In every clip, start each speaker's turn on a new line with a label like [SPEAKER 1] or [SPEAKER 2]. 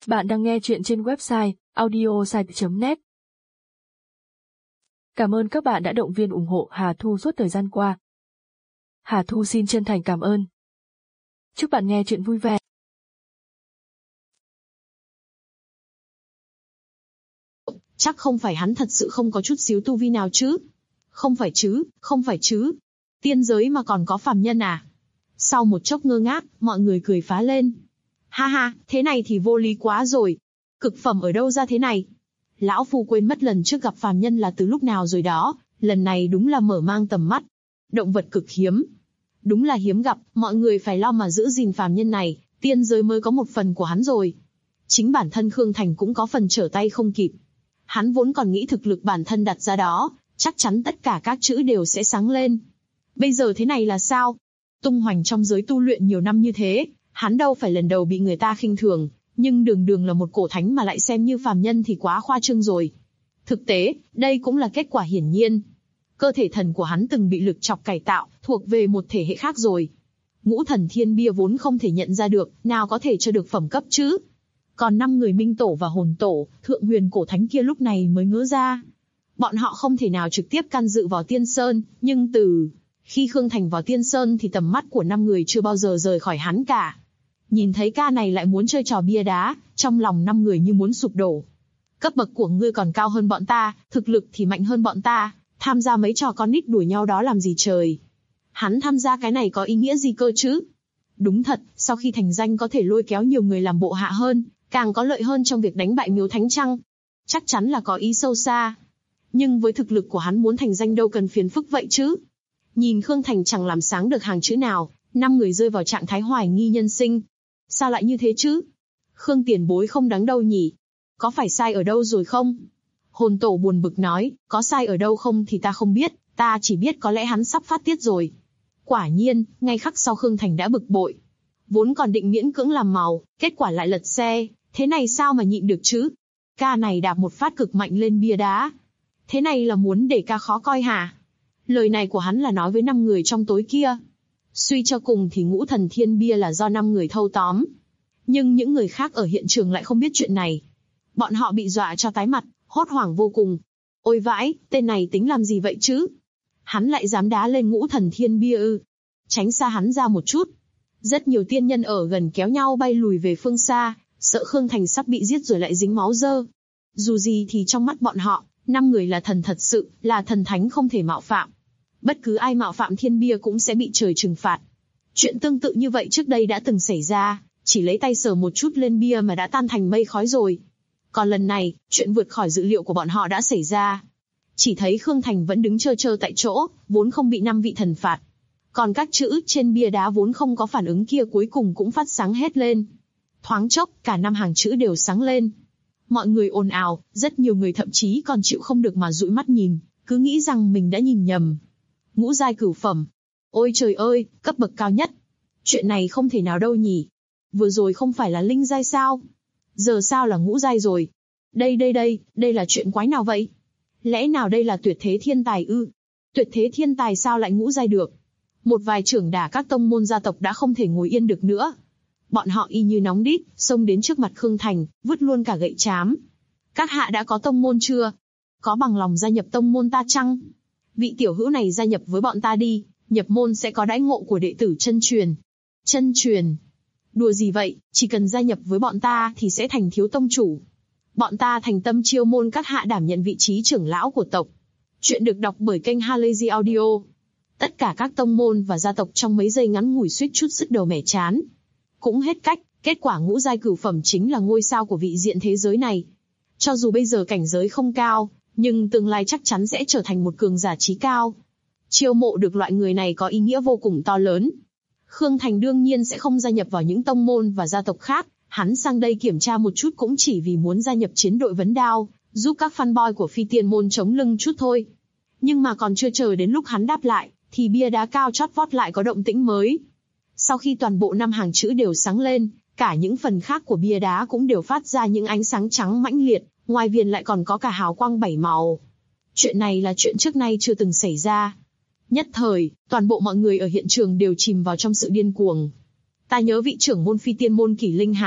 [SPEAKER 1] Bạn đang nghe chuyện trên website audiosite.net. Cảm ơn các bạn đã động viên ủng hộ Hà Thu suốt thời gian qua. Hà Thu xin chân thành cảm ơn. Chúc bạn nghe chuyện vui vẻ.
[SPEAKER 2] Chắc không phải hắn thật sự không có chút xíu tu vi nào chứ? Không phải chứ. Tiên giới mà còn có phàm nhân à? Sau một chốc ngơ ngác, mọi người cười phá lên. Ha ha, thế này thì vô lý quá rồi. Cực phẩm ở đâu ra thế này? Lão Phu quên mất lần trước gặp phàm nhân là từ lúc nào rồi đó, lần này đúng là mở mang tầm mắt. Động vật cực hiếm. Đúng là hiếm gặp, mọi người phải lo mà giữ gìn phàm nhân này, tiên giới mới có một phần của hắn rồi. Chính bản thân Khương Thành cũng có phần trở tay không kịp. Hắn vốn còn nghĩ thực lực bản thân đặt ra đó, chắc chắn tất cả các chữ đều sẽ sáng lên. Bây giờ thế này là sao? Tung hoành trong giới tu luyện nhiều năm như thế, hắn đâu phải lần đầu bị người ta khinh thường, nhưng đường đường là một cổ thánh mà lại xem như phàm nhân thì quá khoa trương rồi. Thực tế, đây cũng là kết quả hiển nhiên. Cơ thể thần của hắn từng bị lực chọc cải tạo, thuộc về một thể hệ khác rồi. Ngũ thần thiên bia vốn không thể nhận ra được, nào có thể cho được phẩm cấp chứ. Còn 5 người minh tổ và hồn tổ, thượng huyền cổ thánh kia lúc này mới ngỡ ra. Bọn họ không thể nào trực tiếp can dự vào Tiên Sơn, nhưng từ khi Khương Thành vào Tiên Sơn thì tầm mắt của 5 người chưa bao giờ rời khỏi hắn cả. Nhìn thấy ca này lại muốn chơi trò bia đá, trong lòng 5 người như muốn sụp đổ. Cấp bậc của ngươi còn cao hơn bọn ta, thực lực thì mạnh hơn bọn ta, tham gia mấy trò con nít đuổi nhau đó làm gì trời. Hắn tham gia cái này có ý nghĩa gì cơ chứ? Đúng thật, sau khi thành danh có thể lôi kéo nhiều người làm bộ hạ hơn, càng có lợi hơn trong việc đánh bại Miếu Thánh Trăng. Chắc chắn là có ý sâu xa. Nhưng với thực lực của hắn muốn thành danh đâu cần phiền phức vậy chứ. Nhìn Khương Thành chẳng làm sáng được hàng chữ nào, 5 người rơi vào trạng thái hoài nghi nhân sinh. Sao lại như thế chứ? Khương tiền bối không đáng đâu nhỉ? Có phải sai ở đâu rồi không? Hồn tổ buồn bực nói, có sai ở đâu không thì ta không biết, ta chỉ biết có lẽ hắn sắp phát tiết rồi. Quả nhiên, ngay khắc sau Khương Thành đã bực bội. Vốn còn định miễn cưỡng làm màu, kết quả lại lật xe, thế này sao mà nhịn được chứ? Ca này đạp một phát cực mạnh lên bia đá. Thế này là muốn để ca khó coi hả? Lời này của hắn là nói với 5 người trong tối kia. Suy cho cùng thì ngũ thần thiên bia là do 5 người thâu tóm. Nhưng những người khác ở hiện trường lại không biết chuyện này. Bọn họ bị dọa cho tái mặt, hốt hoảng vô cùng. Ôi vãi, tên này tính làm gì vậy chứ? Hắn lại dám đá lên ngũ thần thiên bia ư? Tránh xa hắn ra một chút. Rất nhiều tiên nhân ở gần kéo nhau bay lùi về phương xa, sợ Khương Thành sắp bị giết rồi lại dính máu dơ. Dù gì thì trong mắt bọn họ, 5 người là thần thật sự, là thần thánh không thể mạo phạm. Bất cứ ai mạo phạm thiên bia cũng sẽ bị trời trừng phạt. Chuyện tương tự như vậy trước đây đã từng xảy ra, chỉ lấy tay sờ một chút lên bia mà đã tan thành mây khói rồi. Còn lần này, chuyện vượt khỏi dự liệu của bọn họ đã xảy ra. Chỉ thấy Khương Thành vẫn đứng trơ tại chỗ, vốn không bị 5 vị thần phạt. Còn các chữ trên bia đá vốn không có phản ứng kia cuối cùng cũng phát sáng hết lên. Thoáng chốc, cả 5 hàng chữ đều sáng lên. Mọi người ồn ào, rất nhiều người thậm chí còn chịu không được mà dụi mắt nhìn, cứ nghĩ rằng mình đã nhìn nhầm. Ngũ giai cửu phẩm. Ôi trời ơi, cấp bậc cao nhất. Chuyện này không thể nào đâu nhỉ. Vừa rồi không phải là linh giai sao? Giờ sao là ngũ giai rồi? Đây là chuyện quái nào vậy? Lẽ nào đây là tuyệt thế thiên tài ư? Tuyệt thế thiên tài sao lại ngũ giai được? Một vài trưởng đả các tông môn gia tộc đã không thể ngồi yên được nữa. Bọn họ y như nóng đít, xông đến trước mặt Khương Thành, vứt luôn cả gậy trám. Các hạ đã có tông môn chưa? Có bằng lòng gia nhập tông môn ta chăng? Vị tiểu hữu này gia nhập với bọn ta đi, nhập môn sẽ có đãi ngộ của đệ tử chân truyền. Chân truyền? Đùa gì vậy, chỉ cần gia nhập với bọn ta thì sẽ thành thiếu tông chủ. Bọn ta thành tâm chiêu môn các hạ đảm nhận vị trí trưởng lão của tộc. Chuyện được đọc bởi kênh Halazy Audio. Tất cả các tông môn và gia tộc trong mấy giây ngắn ngủi suýt chút sứt đầu mẻ chán. Cũng hết cách, kết quả ngũ giai cửu phẩm chính là ngôi sao của vị diện thế giới này. Cho dù bây giờ cảnh giới không cao, nhưng tương lai chắc chắn sẽ trở thành một cường giả trí cao. Chiêu mộ được loại người này có ý nghĩa vô cùng to lớn. Khương Thành đương nhiên sẽ không gia nhập vào những tông môn và gia tộc khác, hắn sang đây kiểm tra một chút cũng chỉ vì muốn gia nhập chiến đội vấn đao, giúp các fanboy của phi tiên môn chống lưng chút thôi. Nhưng mà còn chưa chờ đến lúc hắn đáp lại, thì bia đá cao chót vót lại có động tĩnh mới. Sau khi toàn bộ 5 hàng chữ đều sáng lên, cả những phần khác của bia đá cũng đều phát ra những ánh sáng trắng mãnh liệt, ngoài viền lại còn có cả hào quang 7 màu. Chuyện này là chuyện trước nay chưa từng xảy ra. Nhất thời, toàn bộ mọi người ở hiện trường đều chìm vào trong sự điên cuồng. Ta nhớ vị trưởng môn phi tiên môn Kỷ Linh Hàm,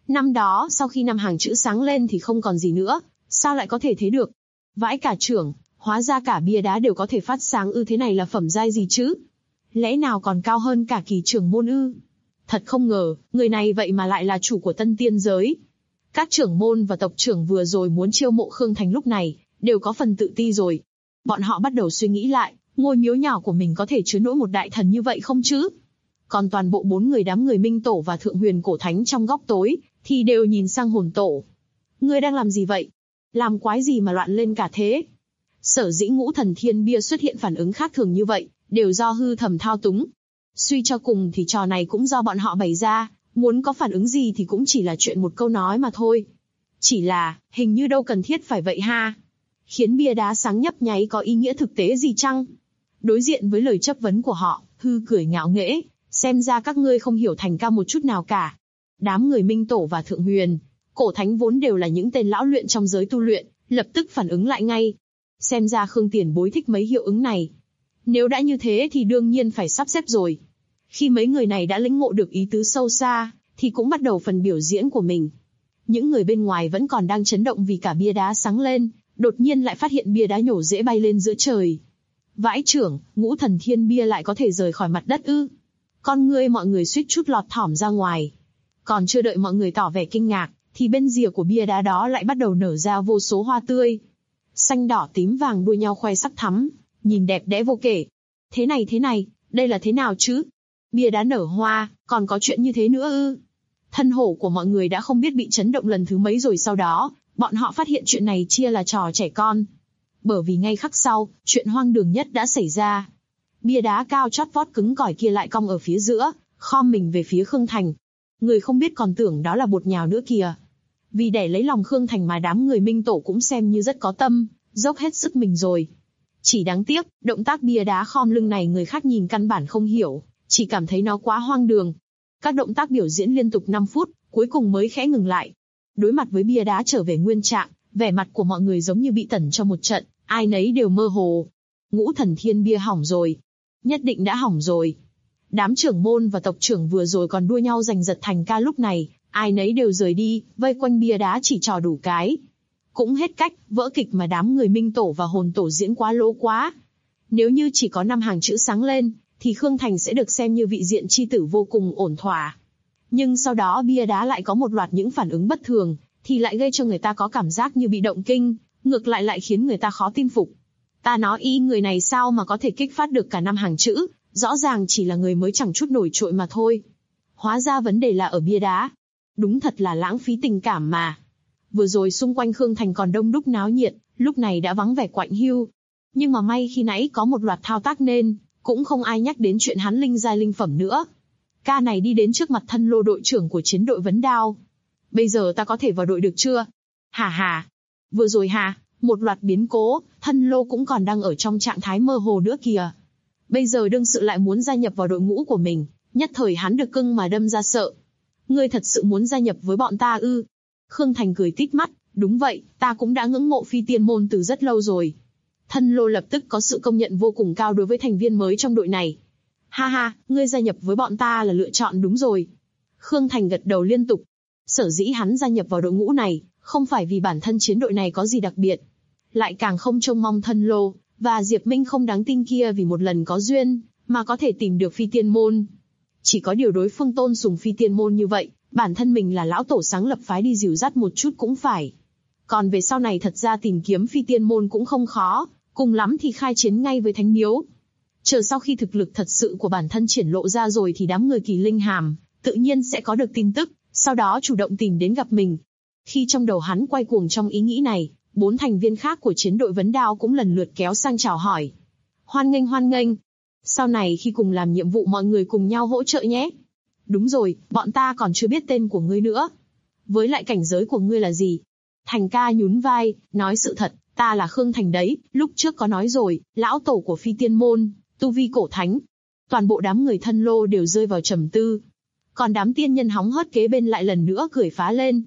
[SPEAKER 2] Năm đó, sau khi năm hàng chữ sáng lên thì không còn gì nữa, sao lại có thể thế được? Vãi cả trưởng, hóa ra cả bia đá đều có thể phát sáng ư, thế này là phẩm giai gì chứ? Lẽ nào còn cao hơn cả kỳ trưởng môn ư? Thật không ngờ, người này vậy mà lại là chủ của Tân Tiên giới. Các trưởng môn và tộc trưởng vừa rồi muốn chiêu mộ Khương Thành lúc này, đều có phần tự ti rồi. Bọn họ bắt đầu suy nghĩ lại, ngôi miếu nhỏ của mình có thể chứa nổi một đại thần như vậy không chứ? Còn toàn bộ 4 người đám người Minh Tổ và Thượng Huyền Cổ Thánh trong góc tối, thì đều nhìn sang Hồn Tổ. Ngươi đang làm gì vậy? Làm quái gì mà loạn lên cả thế? Sở dĩ Ngũ Thần Thiên Bia xuất hiện phản ứng khác thường như vậy, đều do hư thầm thao túng. Suy cho cùng thì trò này cũng do bọn họ bày ra, muốn có phản ứng gì thì cũng chỉ là chuyện một câu nói mà thôi. Chỉ là, hình như đâu cần thiết phải vậy ha. Khiến bia đá sáng nhấp nháy có ý nghĩa thực tế gì chăng? Đối diện với lời chất vấn của họ, Hư cười ngạo nghễ, xem ra các ngươi không hiểu Thành ca một chút nào cả. Đám người Minh Tổ và Thượng Huyền, Cổ Thánh vốn đều là những tên lão luyện trong giới tu luyện, lập tức phản ứng lại ngay. Xem ra Khương tiền bối thích mấy hiệu ứng này. Nếu đã như thế thì đương nhiên phải sắp xếp rồi. Khi mấy người này đã lĩnh ngộ được ý tứ sâu xa, thì cũng bắt đầu phần biểu diễn của mình. Những người bên ngoài vẫn còn đang chấn động vì cả bia đá sáng lên, đột nhiên lại phát hiện bia đá nhổ rễ bay lên giữa trời. Vãi trưởng, Ngũ Thần Thiên Bia lại có thể rời khỏi mặt đất ư? Con ngươi mọi người suýt chút lọt thỏm ra ngoài. Còn chưa đợi mọi người tỏ vẻ kinh ngạc, thì bên rìa của bia đá đó lại bắt đầu nở ra vô số hoa tươi. Xanh đỏ tím vàng đua nhau khoe sắc thắm, nhìn đẹp đẽ vô kể. Thế này, đây là thế nào chứ? Bia đá nở hoa, còn có chuyện như thế nữa ư? Thân hổ của mọi người đã không biết bị chấn động lần thứ mấy rồi, sau đó, bọn họ phát hiện chuyện này chia là trò trẻ con. Bởi vì ngay khắc sau, chuyện hoang đường nhất đã xảy ra. Bia đá cao chót vót cứng cỏi kia lại cong ở phía giữa, khom mình về phía Khương Thành. Người không biết còn tưởng đó là bột nhào nữa kìa. Vì để lấy lòng Khương Thành mà đám người Minh Tổ cũng xem như rất có tâm, dốc hết sức mình rồi. Chỉ đáng tiếc, động tác bia đá khom lưng này người khác nhìn căn bản không hiểu, chỉ cảm thấy nó quá hoang đường. Các động tác biểu diễn liên tục 5 phút, cuối cùng mới khẽ ngừng lại. Đối mặt với bia đá trở về nguyên trạng, vẻ mặt của mọi người giống như bị tẩn cho một trận, ai nấy đều mơ hồ. Ngũ Thần Thiên Bia hỏng rồi. Nhất định đã hỏng rồi. Đám trưởng môn và tộc trưởng vừa rồi còn đua nhau giành giật Thành ca lúc này, ai nấy đều rời đi, vây quanh bia đá chỉ trò đủ cái. Cũng hết cách, vỡ kịch mà đám người Minh Tổ và Hồn Tổ diễn quá lố quá. Nếu như chỉ có 5 hàng chữ sáng lên, thì Khương Thành sẽ được xem như vị diện chi tử vô cùng ổn thỏa. Nhưng sau đó bia đá lại có một loạt những phản ứng bất thường, thì lại gây cho người ta có cảm giác như bị động kinh, ngược lại khiến người ta khó tin phục. Ta nói người này sao mà có thể kích phát được cả 5 hàng chữ, rõ ràng chỉ là người mới chẳng chút nổi trội mà thôi. Hóa ra vấn đề là ở bia đá. Đúng thật là lãng phí tình cảm mà. Vừa rồi xung quanh Khương Thành còn đông đúc náo nhiệt, lúc này đã vắng vẻ quạnh hiu. Nhưng mà may khi nãy có một loạt thao tác nên, cũng không ai nhắc đến chuyện hắn linh giai linh phẩm nữa. Ca này đi đến trước mặt Thân Lô đội trưởng của chiến đội vấn đao. Bây giờ ta có thể vào đội được chưa? Hà. Vừa rồi một loạt biến cố, Thân Lô cũng còn đang ở trong trạng thái mơ hồ nữa kìa. Bây giờ đương sự lại muốn gia nhập vào đội ngũ của mình, nhất thời hắn được cưng mà đâm ra sợ. Ngươi thật sự muốn gia nhập với bọn ta ư? Khương Thành cười tít mắt, đúng vậy, ta cũng đã ngưỡng mộ Phi Tiên môn từ rất lâu rồi. Thân Lô lập tức có sự công nhận vô cùng cao đối với thành viên mới trong đội này. Ha, ngươi gia nhập với bọn ta là lựa chọn đúng rồi. Khương Thành gật đầu liên tục. Sở dĩ hắn gia nhập vào đội ngũ này, không phải vì bản thân chiến đội này có gì đặc biệt. Lại càng không trông mong Thân Lô và Diệp Minh không đáng tin kia vì một lần có duyên, mà có thể tìm được Phi Tiên môn. Chỉ có điều đối phương tôn sùng Phi Tiên môn như vậy, bản thân mình là lão tổ sáng lập phái đi dìu dắt một chút cũng phải. Còn về sau này thật ra tìm kiếm Phi Tiên môn cũng không khó, cùng lắm thì khai chiến ngay với Thánh Miếu. Chờ sau khi thực lực thật sự của bản thân triển lộ ra rồi thì đám người Kỳ Linh Hàm tự nhiên sẽ có được tin tức, sau đó chủ động tìm đến gặp mình. Khi trong đầu hắn quay cuồng trong ý nghĩ này, 4 thành viên khác của chiến đội vấn đao cũng lần lượt kéo sang chào hỏi. Hoan nghênh. Sau này khi cùng làm nhiệm vụ mọi người cùng nhau hỗ trợ nhé. Đúng rồi, bọn ta còn chưa biết tên của ngươi nữa. Với lại cảnh giới của ngươi là gì? Thành ca nhún vai, nói sự thật, ta là Khương Thành đấy, lúc trước có nói rồi, lão tổ của Phi Tiên môn, tu vi cổ thánh. Toàn bộ đám người Thân Lô đều rơi vào trầm tư. Còn đám tiên nhân hóng hớt kế bên lại lần nữa cười phá lên.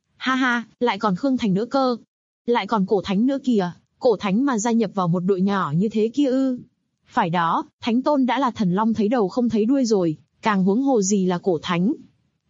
[SPEAKER 2] Ha, lại còn Khương Thành nữa cơ. Lại còn cổ thánh nữa kìa, cổ thánh mà gia nhập vào một đội nhỏ như thế kia ư. Phải đó, Thánh Tôn đã là thần long thấy đầu không thấy đuôi rồi, càng huống hồ gì là cổ thánh.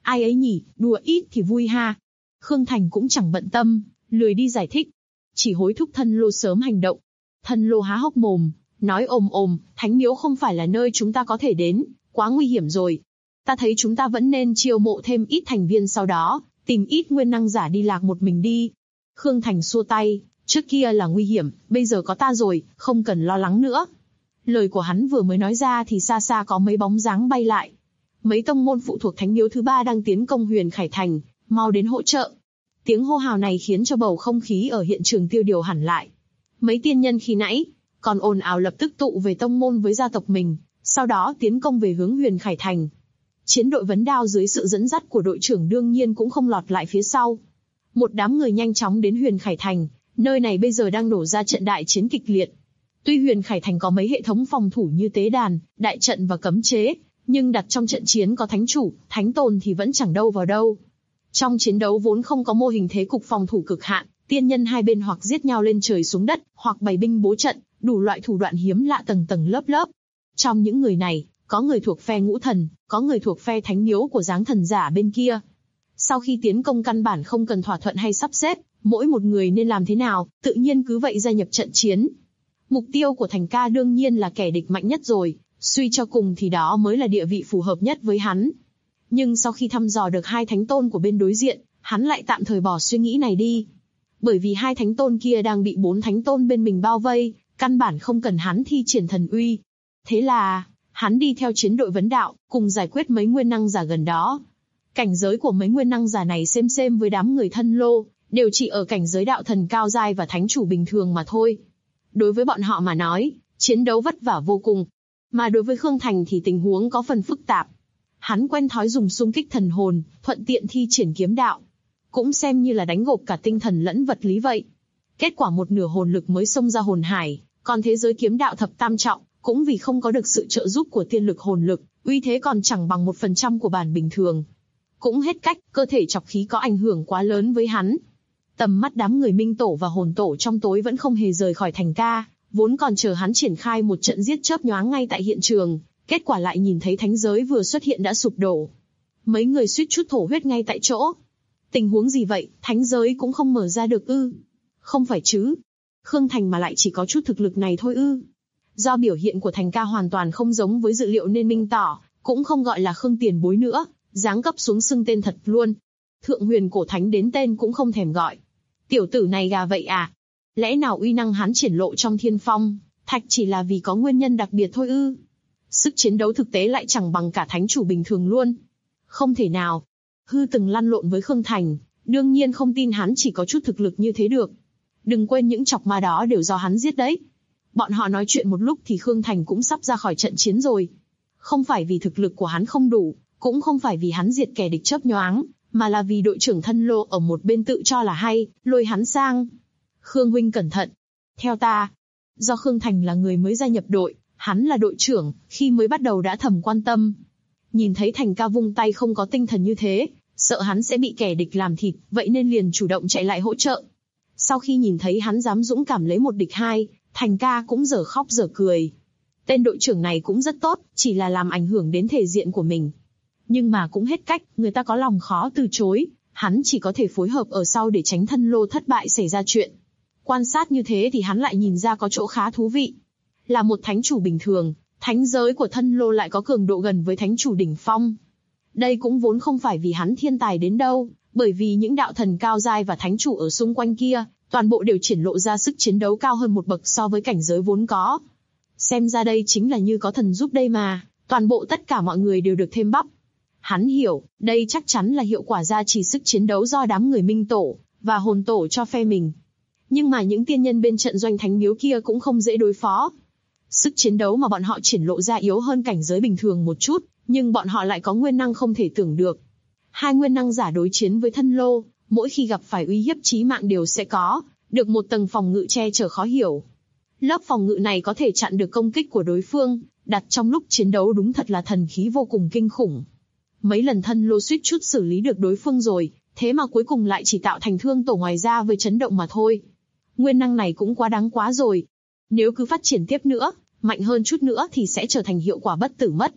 [SPEAKER 2] Ai ấy nhỉ, đùa ít thì vui ha. Khương Thành cũng chẳng bận tâm, lười đi giải thích. Chỉ hối thúc Thân Lô sớm hành động. Thân Lô há hốc mồm, nói ồm, Thánh Miếu không phải là nơi chúng ta có thể đến, quá nguy hiểm rồi. Ta thấy chúng ta vẫn nên chiêu mộ thêm ít thành viên, sau đó tìm ít nguyên năng giả đi lạc một mình đi. Khương Thành xua tay, trước kia là nguy hiểm, bây giờ có ta rồi, không cần lo lắng nữa. Lời của hắn vừa mới nói ra thì xa xa có mấy bóng dáng bay lại. Mấy tông môn phụ thuộc Thánh Miếu thứ 3 đang tiến công Huyền Khải Thành, mau đến hỗ trợ. Tiếng hô hào này khiến cho bầu không khí ở hiện trường tiêu điều hẳn lại. Mấy tiên nhân khi nãy còn ồn ào lập tức tụ về tông môn với gia tộc mình, sau đó tiến công về hướng Huyền Khải Thành. Chiến đội vấn đao dưới sự dẫn dắt của đội trưởng đương nhiên cũng không lọt lại phía sau. Một đám người nhanh chóng đến Huyền Khải Thành, nơi này bây giờ đang nổ ra trận đại chiến kịch liệt. Tuy Huyền Khải Thành có mấy hệ thống phòng thủ như tế đàn, đại trận và cấm chế, nhưng đặt trong trận chiến có thánh chủ, thánh tồn thì vẫn chẳng đâu vào đâu. Trong chiến đấu vốn không có mô hình thế cục phòng thủ cực hạn, tiên nhân hai bên hoặc giết nhau lên trời xuống đất, hoặc bày binh bố trận, đủ loại thủ đoạn hiếm lạ tầng tầng lớp lớp. Trong những người này, có người thuộc phe ngũ thần, có người thuộc phe thánh miếu của dáng thần giả bên kia. Sau khi tiến công căn bản không cần thỏa thuận hay sắp xếp, mỗi một người nên làm thế nào, tự nhiên cứ vậy gia nhập trận chiến. Mục tiêu của Thành Ca đương nhiên là kẻ địch mạnh nhất rồi, suy cho cùng thì đó mới là địa vị phù hợp nhất với hắn. Nhưng sau khi thăm dò được hai thánh tôn của bên đối diện, hắn lại tạm thời bỏ suy nghĩ này đi. Bởi vì hai thánh tôn kia đang bị 4 thánh tôn bên mình bao vây, căn bản không cần hắn thi triển thần uy. Thế là, hắn đi theo chiến đội vấn đạo, cùng giải quyết mấy nguyên năng giả gần đó. Cảnh giới của mấy nguyên năng giả này xem với đám người Thân Lô, đều chỉ ở cảnh giới đạo thần cao giai và thánh chủ bình thường mà thôi. Đối với bọn họ mà nói, chiến đấu vất vả vô cùng. Mà đối với Khương Thành thì tình huống có phần phức tạp. Hắn quen thói dùng xung kích thần hồn, thuận tiện thi triển kiếm đạo. Cũng xem như là đánh gộp cả tinh thần lẫn vật lý vậy. Kết quả một nửa hồn lực mới xông ra hồn hải, còn thế giới kiếm đạo thập tam trọng, cũng vì không có được sự trợ giúp của tiên lực hồn lực, uy thế còn chẳng bằng 1% của bản bình thường. Cũng hết cách, cơ thể chọc khí có ảnh hưởng quá lớn với hắn. Tầm mắt đám người minh tổ và hồn tổ trong tối vẫn không hề rời khỏi Thành Ca, vốn còn chờ hắn triển khai một trận giết chớp nhoáng ngay tại hiện trường, kết quả lại nhìn thấy thánh giới vừa xuất hiện đã sụp đổ. Mấy người suýt chút thổ huyết ngay tại chỗ. Tình huống gì vậy, thánh giới cũng không mở ra được ư? Không phải chứ. Khương Thành mà lại chỉ có chút thực lực này thôi ư? Do biểu hiện của Thành Ca hoàn toàn không giống với dự liệu nên minh tỏ, cũng không gọi là Khương tiền bối nữa, giáng cấp xuống xưng tên thật luôn. Thượng huyền cổ thánh đến tên cũng không thèm gọi. Tiểu tử này gà vậy à? Lẽ nào uy năng hắn triển lộ trong thiên phong, thạch chỉ là vì có nguyên nhân đặc biệt thôi ư? Sức chiến đấu thực tế lại chẳng bằng cả thánh chủ bình thường luôn. Không thể nào. Hư từng lăn lộn với Khương Thành, đương nhiên không tin hắn chỉ có chút thực lực như thế được. Đừng quên những chọc ma đó đều do hắn giết đấy. Bọn họ nói chuyện một lúc thì Khương Thành cũng sắp ra khỏi trận chiến rồi. Không phải vì thực lực của hắn không đủ, cũng không phải vì hắn diệt kẻ địch chớp nhoáng, mà là vì đội trưởng Thân Lô ở một bên tự cho là hay, lôi hắn sang. Khương huynh cẩn thận. Theo ta, do Khương Thành là người mới gia nhập đội, hắn là đội trưởng, khi mới bắt đầu đã thầm quan tâm. Nhìn thấy Thành Ca vung tay không có tinh thần như thế, sợ hắn sẽ bị kẻ địch làm thịt, vậy nên liền chủ động chạy lại hỗ trợ. Sau khi nhìn thấy hắn dám dũng cảm lấy 1 địch 2, Thành Ca cũng dở khóc dở cười. Tên đội trưởng này cũng rất tốt, chỉ là làm ảnh hưởng đến thể diện của mình. Nhưng mà cũng hết cách, người ta có lòng khó từ chối, hắn chỉ có thể phối hợp ở sau để tránh Thân Lô thất bại xảy ra chuyện. Quan sát như thế thì hắn lại nhìn ra có chỗ khá thú vị. Là một thánh chủ bình thường, thánh giới của Thân Lô lại có cường độ gần với thánh chủ đỉnh phong. Đây cũng vốn không phải vì hắn thiên tài đến đâu, bởi vì những đạo thần cao giai và thánh chủ ở xung quanh kia, toàn bộ đều triển lộ ra sức chiến đấu cao hơn một bậc so với cảnh giới vốn có. Xem ra đây chính là như có thần giúp đây mà, toàn bộ tất cả mọi người đều được thêm bắp. Hắn hiểu, đây chắc chắn là hiệu quả gia trì sức chiến đấu do đám người minh tổ và hồn tổ cho phe mình. Nhưng mà những tiên nhân bên trận doanh thánh miếu kia cũng không dễ đối phó. Sức chiến đấu mà bọn họ triển lộ ra yếu hơn cảnh giới bình thường một chút, nhưng bọn họ lại có nguyên năng không thể tưởng được. Hai nguyên năng giả đối chiến với Thân Lô, mỗi khi gặp phải uy hiếp chí mạng đều sẽ có được một tầng phòng ngự che chở khó hiểu. Lớp phòng ngự này có thể chặn được công kích của đối phương, đặt trong lúc chiến đấu đúng thật là thần khí vô cùng kinh khủng. Mấy lần Thân Lô suýt chút xử lý được đối phương rồi, thế mà cuối cùng lại chỉ tạo thành thương tổ ngoài ra với chấn động mà thôi. Nguyên năng này cũng quá đáng quá rồi. Nếu cứ phát triển tiếp nữa, mạnh hơn chút nữa thì sẽ trở thành hiệu quả bất tử mất.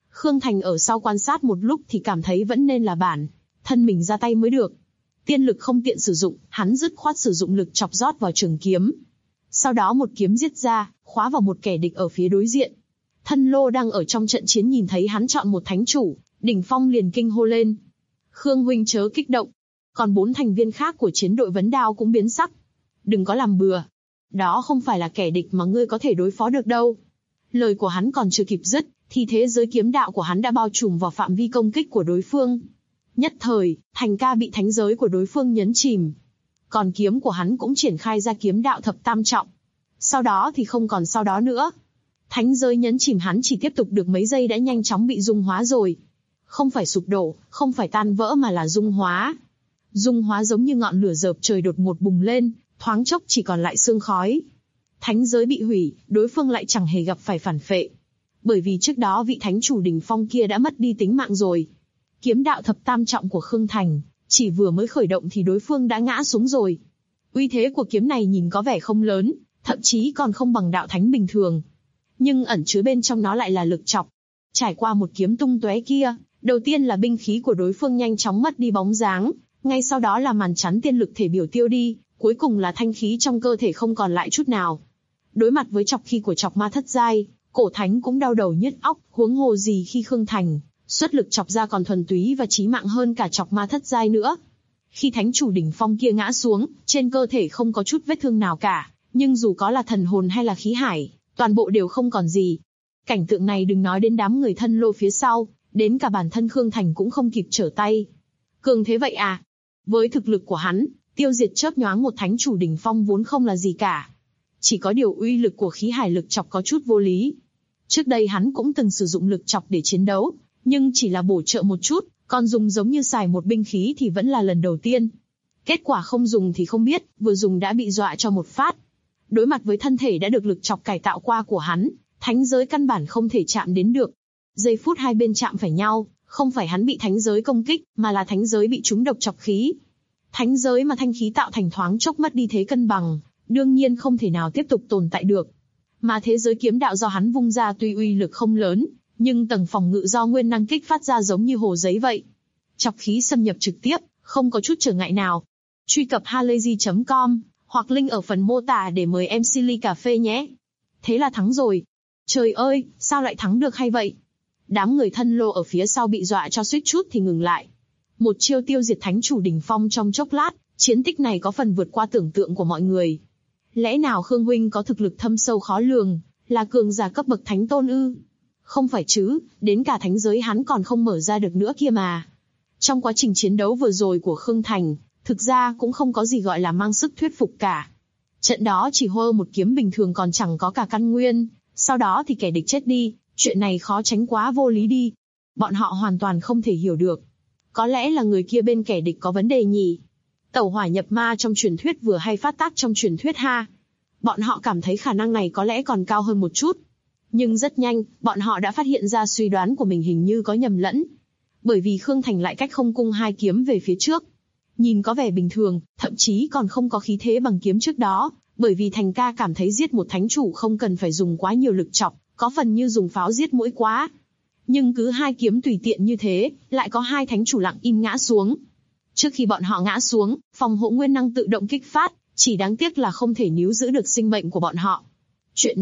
[SPEAKER 2] Khương Thành ở sau quan sát một lúc thì cảm thấy vẫn nên là bản thân mình ra tay mới được. Tiên lực không tiện sử dụng, hắn dứt khoát sử dụng lực chọc rót vào trường kiếm. Sau đó một kiếm giết ra, khóa vào một kẻ địch ở phía đối diện. Thân Lô đang ở trong trận chiến nhìn thấy hắn chọn một thánh chủ, đỉnh phong liền kinh hô lên. Khương huynh chớ kích động. Còn 4 thành viên khác của chiến đội vấn đao cũng biến sắc. Đừng có làm bừa. Đó không phải là kẻ địch mà ngươi có thể đối phó được đâu. Lời của hắn còn chưa kịp dứt, thì thế giới kiếm đạo của hắn đã bao trùm vào phạm vi công kích của đối phương. Nhất thời, Thành Ca bị thánh giới của đối phương nhấn chìm. Còn kiếm của hắn cũng triển khai ra kiếm đạo thập tam trọng. Sau đó thì không còn sau đó nữa. Thánh giới nhấn chìm hắn chỉ tiếp tục được mấy giây đã nhanh chóng bị dung hóa rồi. Không phải sụp đổ, không phải tan vỡ mà là dung hóa. Dung hóa giống như ngọn lửa rợp trời đột ngột bùng lên, thoáng chốc chỉ còn lại sương khói. Thánh giới bị hủy, đối phương lại chẳng hề gặp phải phản phệ. Bởi vì trước đó vị thánh chủ đỉnh phong kia đã mất đi tính mạng rồi. Kiếm đạo thập tam trọng của Khương Thành, chỉ vừa mới khởi động thì đối phương đã ngã xuống rồi. Uy thế của kiếm này nhìn có vẻ không lớn, thậm chí còn không bằng đạo thánh bình thường. Nhưng ẩn chứa bên trong nó lại là lực chọc. Trải qua một kiếm tung tóe kia, đầu tiên là binh khí của đối phương nhanh chóng mất đi bóng dáng, ngay sau đó là màn chắn tiên lực thể biểu tiêu đi, cuối cùng là thanh khí trong cơ thể không còn lại chút nào. Đối mặt với chọc khí của chọc ma thất giai, cổ thánh cũng đau đầu nhức óc, huống hồ gì khi Khương Thành xuất lực chọc ra còn thuần túy và chí mạng hơn cả chọc ma thất giai nữa. Khi thánh chủ đỉnh phong kia ngã xuống, trên cơ thể không có chút vết thương nào cả, nhưng dù có là thần hồn hay là khí hải, toàn bộ đều không còn gì. Cảnh tượng này đừng nói đến đám người Thân Lô phía sau, đến cả bản thân Khương Thành cũng không kịp trở tay. Cường thế vậy à? Với thực lực của hắn, tiêu diệt chớp nhoáng một thánh chủ đỉnh phong vốn không là gì cả. Chỉ có điều uy lực của khí hải lực chọc có chút vô lý. Trước đây hắn cũng từng sử dụng lực chọc để chiến đấu, nhưng chỉ là bổ trợ một chút, còn dùng giống như xài một binh khí thì vẫn là lần đầu tiên. Kết quả không dùng thì không biết, vừa dùng đã bị dọa cho một phát. Đối mặt với thân thể đã được lực chọc cải tạo qua của hắn, thánh giới căn bản không thể chạm đến được. Giây phút hai bên chạm phải nhau, không phải hắn bị thánh giới công kích, mà là thánh giới bị trúng độc chọc khí. Thánh giới mà thanh khí tạo thành thoáng chốc mất đi thế cân bằng, đương nhiên không thể nào tiếp tục tồn tại được. Mà thế giới kiếm đạo do hắn vung ra tuy uy lực không lớn, nhưng tầng phòng ngự do nguyên năng kích phát ra giống như hồ giấy vậy. Chọc khí xâm nhập trực tiếp, không có chút trở ngại nào. Truy cập halayzi.com hoặc link ở phần mô tả để mời em Silly cà phê nhé. Thế là thắng rồi. Trời ơi, sao lại thắng được hay vậy? Đám người Thân Lô ở phía sau bị dọa cho suýt chút thì ngừng lại. Một chiêu tiêu diệt thánh chủ đỉnh phong trong chốc lát, chiến tích này có phần vượt qua tưởng tượng của mọi người. Lẽ nào Khương huynh có thực lực thâm sâu khó lường, là cường giả cấp bậc thánh tôn ư? Không phải chứ, đến cả thánh giới hắn còn không mở ra được nữa kia mà. Trong quá trình chiến đấu vừa rồi của Khương Thành, thực ra cũng không có gì gọi là mang sức thuyết phục cả. Trận đó chỉ hô một kiếm bình thường còn chẳng có cả căn nguyên, sau đó thì kẻ địch chết đi, chuyện này khó tránh quá vô lý đi. Bọn họ hoàn toàn không thể hiểu được. Có lẽ là người kia bên kẻ địch có vấn đề nhỉ? Tẩu hỏa nhập ma trong truyền thuyết vừa hay phát tác trong truyền thuyết ha. Bọn họ cảm thấy khả năng này có lẽ còn cao hơn một chút. Nhưng rất nhanh, bọn họ đã phát hiện ra suy đoán của mình hình như có nhầm lẫn. Bởi vì Khương Thành lại cách không cung hai kiếm về phía trước. Nhìn có vẻ bình thường, thậm chí còn không có khí thế bằng kiếm trước đó, bởi vì Thành Ca cảm thấy giết một thánh chủ không cần phải dùng quá nhiều lực chọc, có phần như dùng pháo giết mũi quá. Nhưng cứ hai kiếm tùy tiện như thế, lại có hai thánh chủ lặng im ngã xuống. Trước khi bọn họ ngã xuống, phòng hộ nguyên năng tự động kích phát, chỉ đáng tiếc là không thể níu giữ được sinh mệnh của bọn họ. Chuyện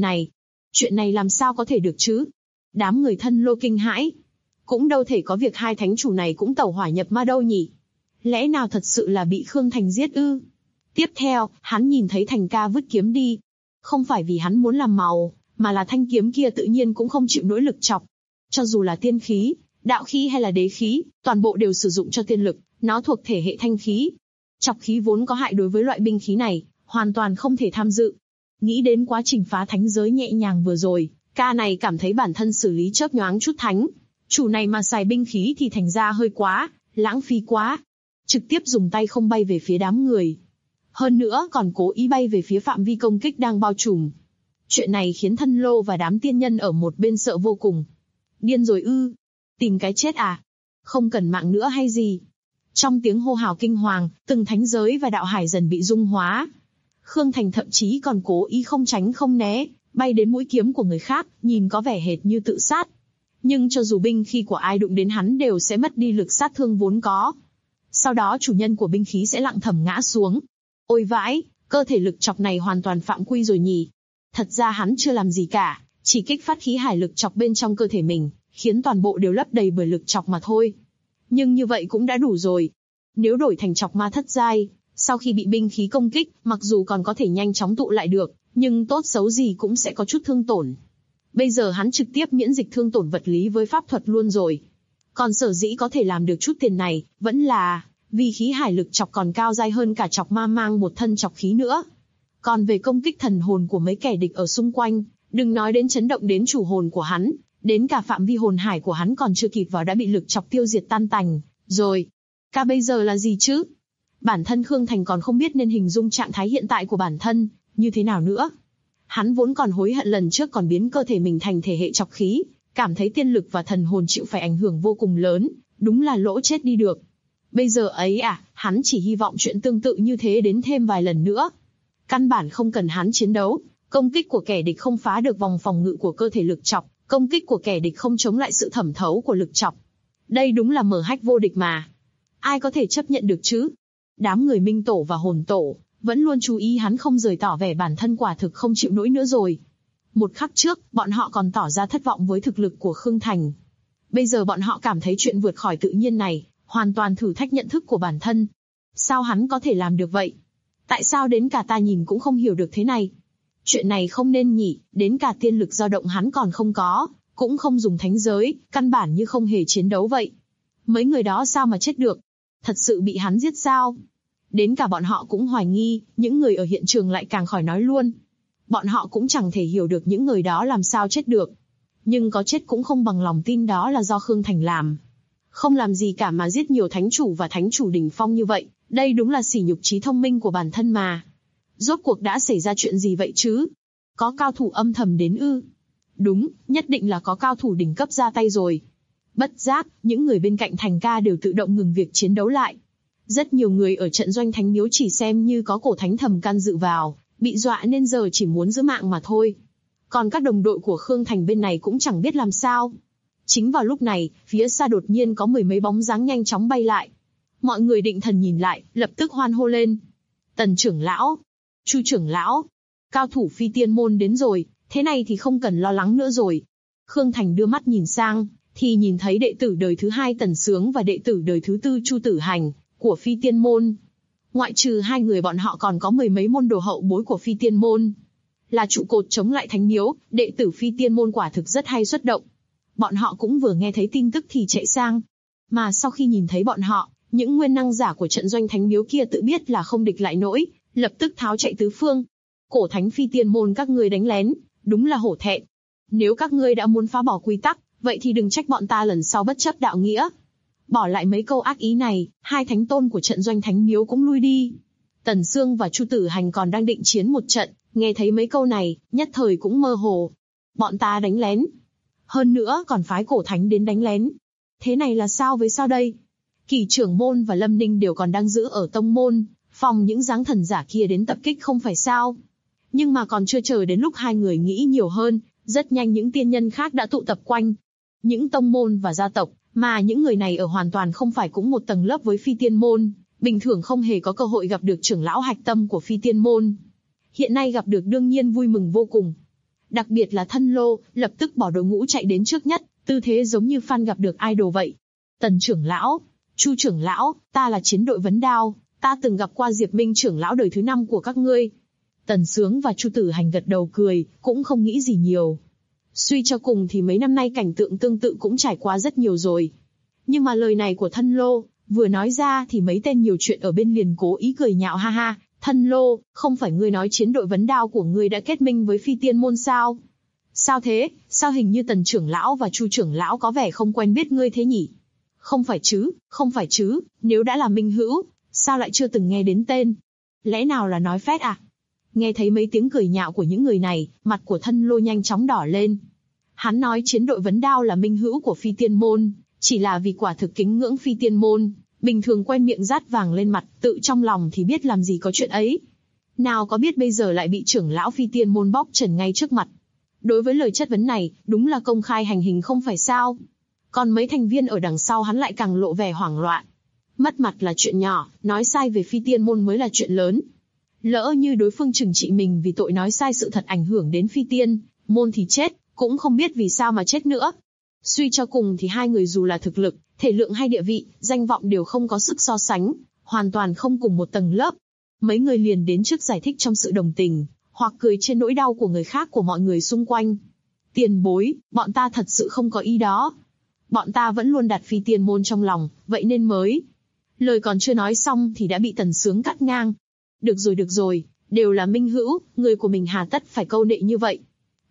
[SPEAKER 2] này làm sao có thể được chứ? Đám người Thân Lô kinh hãi. Cũng đâu thể có việc hai thánh chủ này cũng tẩu hỏa nhập ma đâu nhỉ? Lẽ nào thật sự là bị Khương Thành giết ư? Tiếp theo, hắn nhìn thấy Thành Ca vứt kiếm đi. Không phải vì hắn muốn làm màu, mà là thanh kiếm kia tự nhiên cũng không chịu nổi lực chọc. Cho dù là tiên khí, đạo khí hay là đế khí, toàn bộ đều sử dụng cho tiên lực, nó thuộc thể hệ thanh khí. Chọc khí vốn có hại đối với loại binh khí này, hoàn toàn không thể tham dự. Nghĩ đến quá trình phá thánh giới nhẹ nhàng vừa rồi, ca này cảm thấy bản thân xử lý chớp nhoáng chút thánh chủ này mà xài binh khí thì thành ra hơi quá, lãng phí quá. Trực tiếp dùng tay không bay về phía đám người. Hơn nữa còn cố ý bay về phía phạm vi công kích đang bao trùm. Chuyện này khiến Thân Lô và đám tiên nhân ở một bên sợ vô cùng. Điên rồi ư? Tìm cái chết à? Không cần mạng nữa hay gì? Trong tiếng hô hào kinh hoàng, từng thánh giới và đạo hải dần bị dung hóa. Khương Thành thậm chí còn cố ý không tránh không né, bay đến mũi kiếm của người khác, nhìn có vẻ hệt như tự sát. Nhưng cho dù binh khí của ai đụng đến hắn đều sẽ mất đi lực sát thương vốn có. Sau đó chủ nhân của binh khí sẽ lặng thầm ngã xuống. Ôi vãi, cơ thể lực chọc này hoàn toàn phạm quy rồi nhỉ. Thật ra hắn chưa làm gì cả, chỉ kích phát khí hải lực chọc bên trong cơ thể mình, khiến toàn bộ đều lấp đầy bởi lực chọc mà thôi. Nhưng như vậy cũng đã đủ rồi. Nếu đổi thành chọc ma thất giai, sau khi bị binh khí công kích, mặc dù còn có thể nhanh chóng tụ lại được, nhưng tốt xấu gì cũng sẽ có chút thương tổn. Bây giờ hắn trực tiếp miễn dịch thương tổn vật lý với pháp thuật luôn rồi. Còn sở dĩ có thể làm được chút tiền này, vẫn là vì khí hải lực chọc còn cao dai hơn cả chọc ma mang một thân chọc khí nữa. Còn về công kích thần hồn của mấy kẻ địch ở xung quanh, đừng nói đến chấn động đến chủ hồn của hắn, đến cả phạm vi hồn hải của hắn còn chưa kịp vào đã bị lực chọc tiêu diệt tan tành, rồi. Cả bây giờ là gì chứ? Bản thân Khương Thành còn không biết nên hình dung trạng thái hiện tại của bản thân như thế nào nữa. Hắn vốn còn hối hận lần trước còn biến cơ thể mình thành thể hệ chọc khí, cảm thấy tiên lực và thần hồn chịu phải ảnh hưởng vô cùng lớn, đúng là lỗ chết đi được. Bây giờ ấy hắn chỉ hy vọng chuyện tương tự như thế đến thêm vài lần nữa. Căn bản không cần hắn chiến đấu, công kích của kẻ địch không phá được vòng phòng ngự của cơ thể lực chọc, công kích của kẻ địch không chống lại sự thẩm thấu của lực chọc. Đây đúng là mở hách vô địch mà. Ai có thể chấp nhận được chứ? Đám người Minh Tổ và Hồn Tổ vẫn luôn chú ý hắn không rời tỏ vẻ bản thân quả thực không chịu nổi nữa rồi. Một khắc trước, bọn họ còn tỏ ra thất vọng với thực lực của Khương Thành. Bây giờ bọn họ cảm thấy chuyện vượt khỏi tự nhiên này, hoàn toàn thử thách nhận thức của bản thân. Sao hắn có thể làm được vậy? Tại sao đến cả ta nhìn cũng không hiểu được thế này? Chuyện này không nên nhỉ, đến cả tiên lực dao động hắn còn không có, cũng không dùng thánh giới, căn bản như không hề chiến đấu vậy. Mấy người đó sao mà chết được? Thật sự bị hắn giết sao? Đến cả bọn họ cũng hoài nghi, những người ở hiện trường lại càng khỏi nói luôn. Bọn họ cũng chẳng thể hiểu được những người đó làm sao chết được. Nhưng có chết cũng không bằng lòng tin đó là do Khương Thành làm. Không làm gì cả mà giết nhiều thánh chủ và thánh chủ đỉnh phong như vậy, đây đúng là sỉ nhục trí thông minh của bản thân mà. Rốt cuộc đã xảy ra chuyện gì vậy chứ? Có cao thủ âm thầm đến ư? Đúng, nhất định là có cao thủ đỉnh cấp ra tay rồi. Bất giác, những người bên cạnh Thành ca đều tự động ngừng việc chiến đấu lại. Rất nhiều người ở trận doanh thánh miếu chỉ xem như có cổ thánh thầm can dự vào, bị dọa nên giờ chỉ muốn giữ mạng mà thôi. Còn các đồng đội của Khương Thành bên này cũng chẳng biết làm sao. Chính vào lúc này, phía xa đột nhiên có mười mấy bóng dáng nhanh chóng bay lại. Mọi người định thần nhìn lại, lập tức hoan hô lên. Tần trưởng lão, Chu trưởng lão, cao thủ phi tiên môn đến rồi, thế này thì không cần lo lắng nữa rồi. Khương Thành đưa mắt nhìn sang, thì nhìn thấy đệ tử đời thứ 2 Tần Sướng và đệ tử đời thứ 4 Chu Tử Hành của phi tiên môn. Ngoại trừ hai người bọn họ còn có mười mấy môn đồ hậu bối của phi tiên môn. Là trụ cột chống lại thánh miếu, đệ tử phi tiên môn quả thực rất hay xuất động. Bọn họ cũng vừa nghe thấy tin tức thì chạy sang. Mà sau khi nhìn thấy bọn họ, những nguyên năng giả của trận doanh thánh miếu kia tự biết là không địch lại nổi, lập tức tháo chạy tứ phương. Cổ thánh phi tiên môn các ngươi đánh lén, đúng là hổ thẹn. Nếu các ngươi đã muốn phá bỏ quy tắc, vậy thì đừng trách bọn ta lần sau bất chấp đạo nghĩa. Bỏ lại mấy câu ác ý này, hai thánh tôn của trận doanh thánh miếu cũng lui đi. Tần Sương và Chu Tử Hành còn đang định chiến một trận, nghe thấy mấy câu này, nhất thời cũng mơ hồ. Bọn ta đánh lén. Hơn nữa còn phái cổ thánh đến đánh lén. Thế này là sao với sao đây? Kỳ trưởng môn và Lâm Ninh đều còn đang giữ ở tông môn, phòng những dáng thần giả kia đến tập kích không phải sao. Nhưng mà còn chưa chờ đến lúc hai người nghĩ nhiều hơn, rất nhanh những tiên nhân khác đã tụ tập quanh. Những tông môn và gia tộc, mà những người này ở hoàn toàn không phải cũng một tầng lớp với phi tiên môn, bình thường không hề có cơ hội gặp được trưởng lão hạch tâm của phi tiên môn. Hiện nay gặp được đương nhiên vui mừng vô cùng. Đặc biệt là Thân Lô, lập tức bỏ đội ngũ chạy đến trước nhất, tư thế giống như fan gặp được idol vậy. Tần trưởng lão, Chu trưởng lão, ta là chiến đội vấn đao, ta từng gặp qua Diệp Minh trưởng lão đời thứ 5 của các ngươi. Tần Sướng và Chu Tử Hành gật đầu cười, cũng không nghĩ gì nhiều. Suy cho cùng thì mấy năm nay cảnh tượng tương tự cũng trải qua rất nhiều rồi. Nhưng mà lời này của Thân Lô, vừa nói ra thì mấy tên nhiều chuyện ở bên liền cố ý cười nhạo ha ha. Thân Lô, không phải ngươi nói chiến đội vấn đao của ngươi đã kết minh với phi tiên môn sao? Sao thế, sao hình như Tần trưởng lão và Chu trưởng lão có vẻ không quen biết ngươi thế nhỉ? Không phải chứ, nếu đã là minh hữu, sao lại chưa từng nghe đến tên? Lẽ nào là nói phét à? Nghe thấy mấy tiếng cười nhạo của những người này, mặt của Thân Lô nhanh chóng đỏ lên. Hắn nói chiến đội vấn đao là minh hữu của phi tiên môn, chỉ là vì quả thực kính ngưỡng phi tiên môn, bình thường quen miệng rát vàng lên mặt, tự trong lòng thì biết làm gì có chuyện ấy. Nào có biết bây giờ lại bị trưởng lão phi tiên môn bóc trần ngay trước mặt. Đối với lời chất vấn này, đúng là công khai hành hình không phải sao. Còn mấy thành viên ở đằng sau hắn lại càng lộ vẻ hoảng loạn. Mất mặt là chuyện nhỏ, nói sai về Phi Tiên Môn mới là chuyện lớn. Lỡ như đối phương trừng trị mình vì tội nói sai sự thật ảnh hưởng đến Phi Tiên Môn thì chết, cũng không biết vì sao mà chết nữa. Suy cho cùng thì hai người dù là thực lực, thể lượng hay địa vị, danh vọng đều không có sức so sánh, hoàn toàn không cùng một tầng lớp. Mấy người liền đến trước giải thích trong sự đồng tình, hoặc cười trên nỗi đau của người khác của mọi người xung quanh. Tiền bối, bọn ta thật sự không có ý đó. Bọn ta vẫn luôn đặt Phi Tiên Môn trong lòng, vậy nên mới. Lời còn chưa nói xong thì đã bị Tần Sướng cắt ngang. Được rồi, đều là minh hữu, người của mình hà tất phải câu nệ như vậy.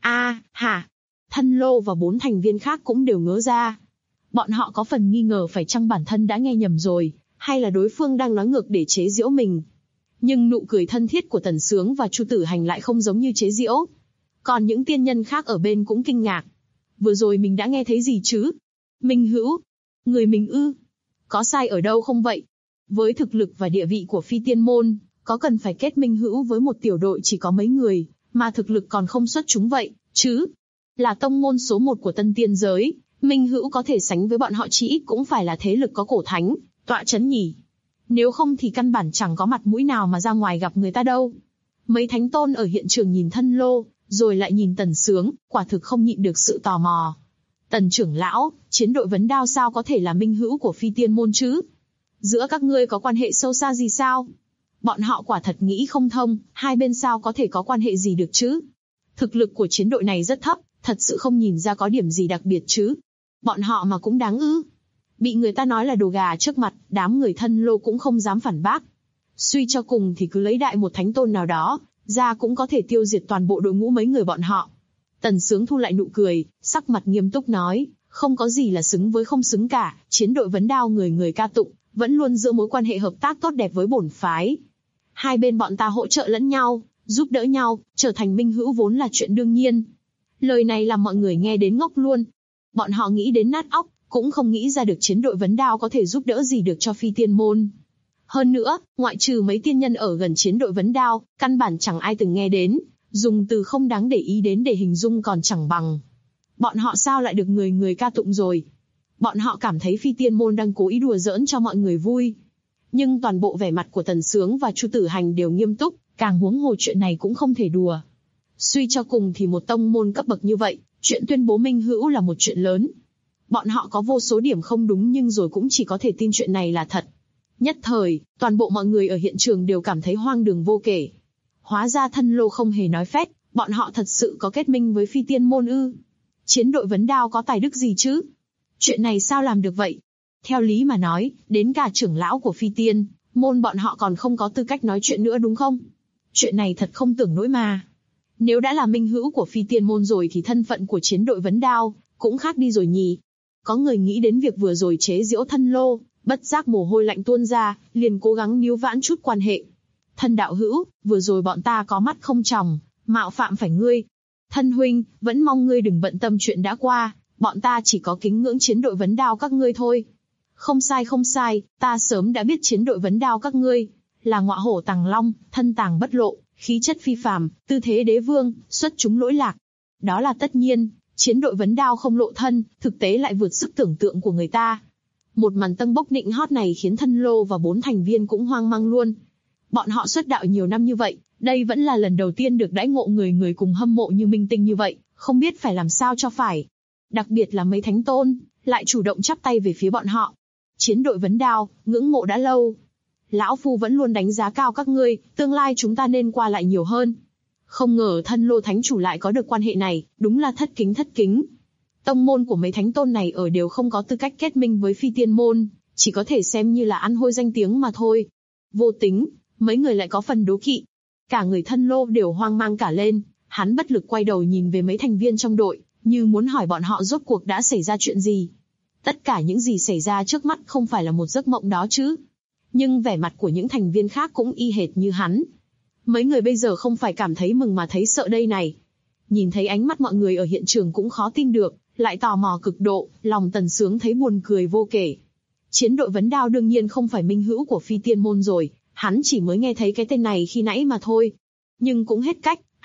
[SPEAKER 2] Hả? Thân Lô và 4 thành viên khác cũng đều ngớ ra. Bọn họ có phần nghi ngờ phải chăng bản thân đã nghe nhầm rồi, hay là đối phương đang nói ngược để chế giễu mình. Nhưng nụ cười thân thiết của Tần Sướng và Chu Tử Hành lại không giống như chế giễu. Còn những tiên nhân khác ở bên cũng kinh ngạc. Vừa rồi mình đã nghe thấy gì chứ? Minh hữu? Người mình ư? Có sai ở đâu không vậy? Với thực lực và địa vị của Phi Tiên Môn, có cần phải kết minh hữu với một tiểu đội chỉ có mấy người, mà thực lực còn không xuất chúng vậy, chứ? Là tông môn số 1 của Tân Tiên giới, minh hữu có thể sánh với bọn họ chỉ ít cũng phải là thế lực có cổ thánh, tọa chấn nhỉ. Nếu không thì căn bản chẳng có mặt mũi nào mà ra ngoài gặp người ta đâu. Mấy thánh tôn ở hiện trường nhìn Thân Lô, rồi lại nhìn Tần Sướng, quả thực không nhịn được sự tò mò. Tần trưởng lão, chiến đội vấn đao sao có thể là minh hữu của Phi Tiên Môn chứ? Giữa các ngươi có quan hệ sâu xa gì sao? Bọn họ quả thật nghĩ không thông, hai bên sao có thể có quan hệ gì được chứ? Thực lực của chiến đội này rất thấp, thật sự không nhìn ra có điểm gì đặc biệt chứ. Bọn họ mà cũng đáng ư? Bị người ta nói là đồ gà trước mặt, đám người Thân Lô cũng không dám phản bác. Suy cho cùng thì cứ lấy đại một thánh tôn nào đó, ra cũng có thể tiêu diệt toàn bộ đội ngũ mấy người bọn họ. Tần Sướng thu lại nụ cười, sắc mặt nghiêm túc nói, không có gì là xứng với không xứng cả, chiến đội vấn đao người người ca tụng, vẫn luôn giữ mối quan hệ hợp tác tốt đẹp với bổn phái. Hai bên bọn ta hỗ trợ lẫn nhau, giúp đỡ nhau, trở thành minh hữu vốn là chuyện đương nhiên. Lời này làm mọi người nghe đến ngốc luôn. Bọn họ nghĩ đến nát óc, cũng không nghĩ ra được chiến đội vấn đao có thể giúp đỡ gì được cho Phi Tiên Môn. Hơn nữa, ngoại trừ mấy tiên nhân ở gần chiến đội vấn đao, căn bản chẳng ai từng nghe đến, dùng từ không đáng để ý đến để hình dung còn chẳng bằng. Bọn họ sao lại được người người ca tụng rồi? Bọn họ cảm thấy Phi Tiên Môn đang cố ý đùa giỡn cho mọi người vui. Nhưng toàn bộ vẻ mặt của Tần Sướng và Chu Tử Hành đều nghiêm túc, càng huống hồ chuyện này cũng không thể đùa. Suy cho cùng thì một tông môn cấp bậc như vậy, chuyện tuyên bố minh hữu là một chuyện lớn. Bọn họ có vô số điểm không đúng nhưng rồi cũng chỉ có thể tin chuyện này là thật. Nhất thời, toàn bộ mọi người ở hiện trường đều cảm thấy hoang đường vô kể. Hóa ra Thân Lô không hề nói phét, bọn họ thật sự có kết minh với Phi Tiên Môn ư? Chiến đội vấn đao có tài đức gì chứ? Chuyện này sao làm được vậy? Theo lý mà nói, đến cả trưởng lão của Phi Tiên Môn bọn họ còn không có tư cách nói chuyện nữa đúng không? Chuyện này thật không tưởng nổi mà. Nếu đã là minh hữu của Phi Tiên Môn rồi thì thân phận của chiến đội vấn đao cũng khác đi rồi nhỉ? Có người nghĩ đến việc vừa rồi chế giễu Thân Lô, bất giác mồ hôi lạnh tuôn ra, liền cố gắng níu vãn chút quan hệ. Thân đạo hữu, vừa rồi bọn ta có mắt không tròng, mạo phạm phải ngươi. Thân huynh, vẫn mong ngươi đừng bận tâm chuyện đã qua, bọn ta chỉ có kính ngưỡng chiến đội vấn đao các ngươi thôi. Không sai, ta sớm đã biết chiến đội vấn đao các ngươi là ngọa hổ tàng long, thân tàng bất lộ, khí chất phi phàm, tư thế đế vương, xuất chúng lỗi lạc. Đó là tất nhiên, chiến đội vấn đao không lộ thân, thực tế lại vượt sức tưởng tượng của người ta. Một màn tâng bốc nịnh hót này khiến Thân Lô và 4 thành viên cũng hoang mang luôn. Bọn họ xuất đạo nhiều năm như vậy, đây vẫn là lần đầu tiên được đãi ngộ người người cùng hâm mộ như minh tinh như vậy, không biết phải làm sao cho phải. Đặc biệt là mấy thánh tôn, lại chủ động chắp tay về phía bọn họ. Chiến đội vấn đao, ngưỡng mộ đã lâu. Lão Phu vẫn luôn đánh giá cao các ngươi, tương lai chúng ta nên qua lại nhiều hơn. Không ngờ Thân Lô thánh chủ lại có được quan hệ này, đúng là thất kính. Tông môn của mấy thánh tôn này ở đều không có tư cách kết minh với Phi Tiên Môn, chỉ có thể xem như là ăn hôi danh tiếng mà thôi. Vô tính, mấy người lại có phần đố kỵ. Cả người Thân Lô đều hoang mang cả lên, hắn bất lực quay đầu nhìn về mấy thành viên trong đội, như muốn hỏi bọn họ rốt cuộc đã xảy ra chuyện gì. Tất cả những gì xảy ra trước mắt không phải là một giấc mộng đó chứ. Nhưng vẻ mặt của những thành viên khác cũng y hệt như hắn. Mấy người bây giờ không phải cảm thấy mừng mà thấy sợ đây này. Nhìn thấy ánh mắt mọi người ở hiện trường cũng khó tin được, lại tò mò cực độ, lòng Tần Sướng thấy buồn cười vô kể. Chiến đội vấn đao đương nhiên không phải minh hữu của Phi Tiên Môn rồi, hắn chỉ mới nghe thấy cái tên này khi nãy mà thôi. Nhưng cũng hết cách,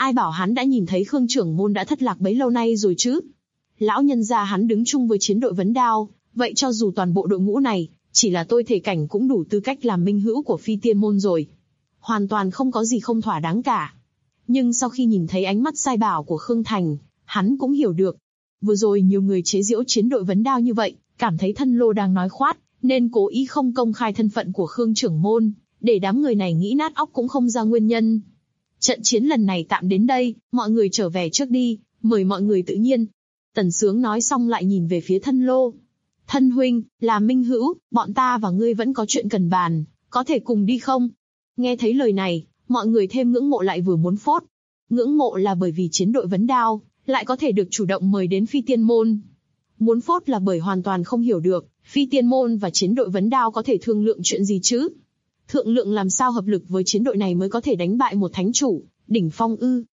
[SPEAKER 2] Ai bảo hắn đã nhìn thấy Khương trưởng môn đã thất lạc bấy lâu nay rồi chứ? Lão nhân gia hắn đứng chung với chiến đội vấn đao, vậy cho dù toàn bộ đội ngũ này, chỉ là tôi thể cảnh cũng đủ tư cách làm minh hữu của phi tiên môn rồi. Hoàn toàn không có gì không thỏa đáng cả. Nhưng sau khi nhìn thấy ánh mắt sai bảo của Khương Thành, hắn cũng hiểu được. Vừa rồi nhiều người chế giễu chiến đội vấn đao như vậy, cảm thấy Thân Lô đang nói khoát, nên cố ý không công khai thân phận của Khương trưởng môn, để đám người này nghĩ nát óc cũng không ra nguyên nhân. Trận chiến lần này tạm đến đây, mọi người trở về trước đi, mời mọi người tự nhiên. Tần Sướng nói xong lại nhìn về phía Thân Lô. Thân huynh, là minh hữu, bọn ta và ngươi vẫn có chuyện cần bàn, có thể cùng đi không? Nghe thấy lời này, mọi người thêm ngưỡng mộ lại vừa muốn phốt. Ngưỡng mộ là bởi vì chiến đội vấn đao, lại có thể được chủ động mời đến phi tiên môn. Muốn phốt là bởi hoàn toàn không hiểu được, phi tiên môn và chiến đội vấn đao có thể thương lượng chuyện gì chứ? Thượng lượng làm sao hợp lực với chiến đội này mới có thể đánh bại một thánh chủ, đỉnh phong ư?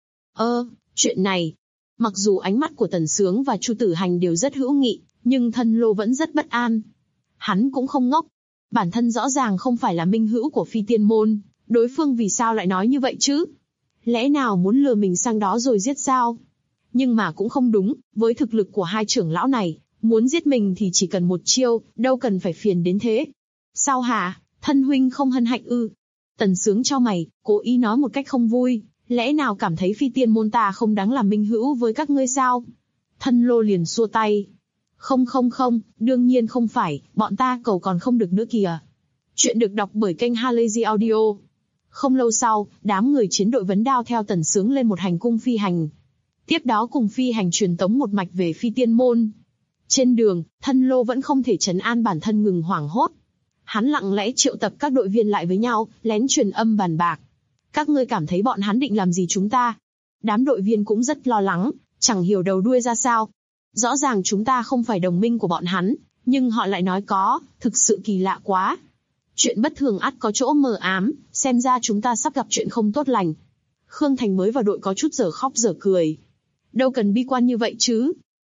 [SPEAKER 2] Chuyện này. Mặc dù ánh mắt của Tần Sướng và Chu Tử Hành đều rất hữu nghị, nhưng Thân Lô vẫn rất bất an. Hắn cũng không ngốc. Bản thân rõ ràng không phải là minh hữu của phi tiên môn, đối phương vì sao lại nói như vậy chứ? Lẽ nào muốn lừa mình sang đó rồi giết sao? Nhưng mà cũng không đúng, với thực lực của hai trưởng lão này, muốn giết mình thì chỉ cần một chiêu, đâu cần phải phiền đến thế. Sao hả, thân huynh không hân hạnh ư? Tần Sướng chau mày, cố ý nói một cách không vui, lẽ nào cảm thấy phi tiên môn ta không đáng làm minh hữu với các ngươi sao? Thân Lô liền xua tay. Không, đương nhiên không phải, bọn ta cầu còn không được nữa kìa. Chuyện được đọc bởi kênh Halazy Audio. Không lâu sau, đám người chiến đội vấn đao theo Tần Sướng lên một hành cung phi hành. Tiếp đó cùng phi hành truyền tống một mạch về phi tiên môn. Trên đường, Thân Lô vẫn không thể trấn an bản thân ngừng hoảng hốt. Hắn lặng lẽ triệu tập các đội viên lại với nhau, lén truyền âm bàn bạc. Các ngươi cảm thấy bọn hắn định làm gì chúng ta? Đám đội viên cũng rất lo lắng, chẳng hiểu đầu đuôi ra sao. Rõ ràng chúng ta không phải đồng minh của bọn hắn, nhưng họ lại nói có, thực sự kỳ lạ quá. Chuyện bất thường ắt có chỗ mờ ám, xem ra chúng ta sắp gặp chuyện không tốt lành. Khương Thành mới vào đội có chút dở khóc dở cười. Đâu cần bi quan như vậy chứ.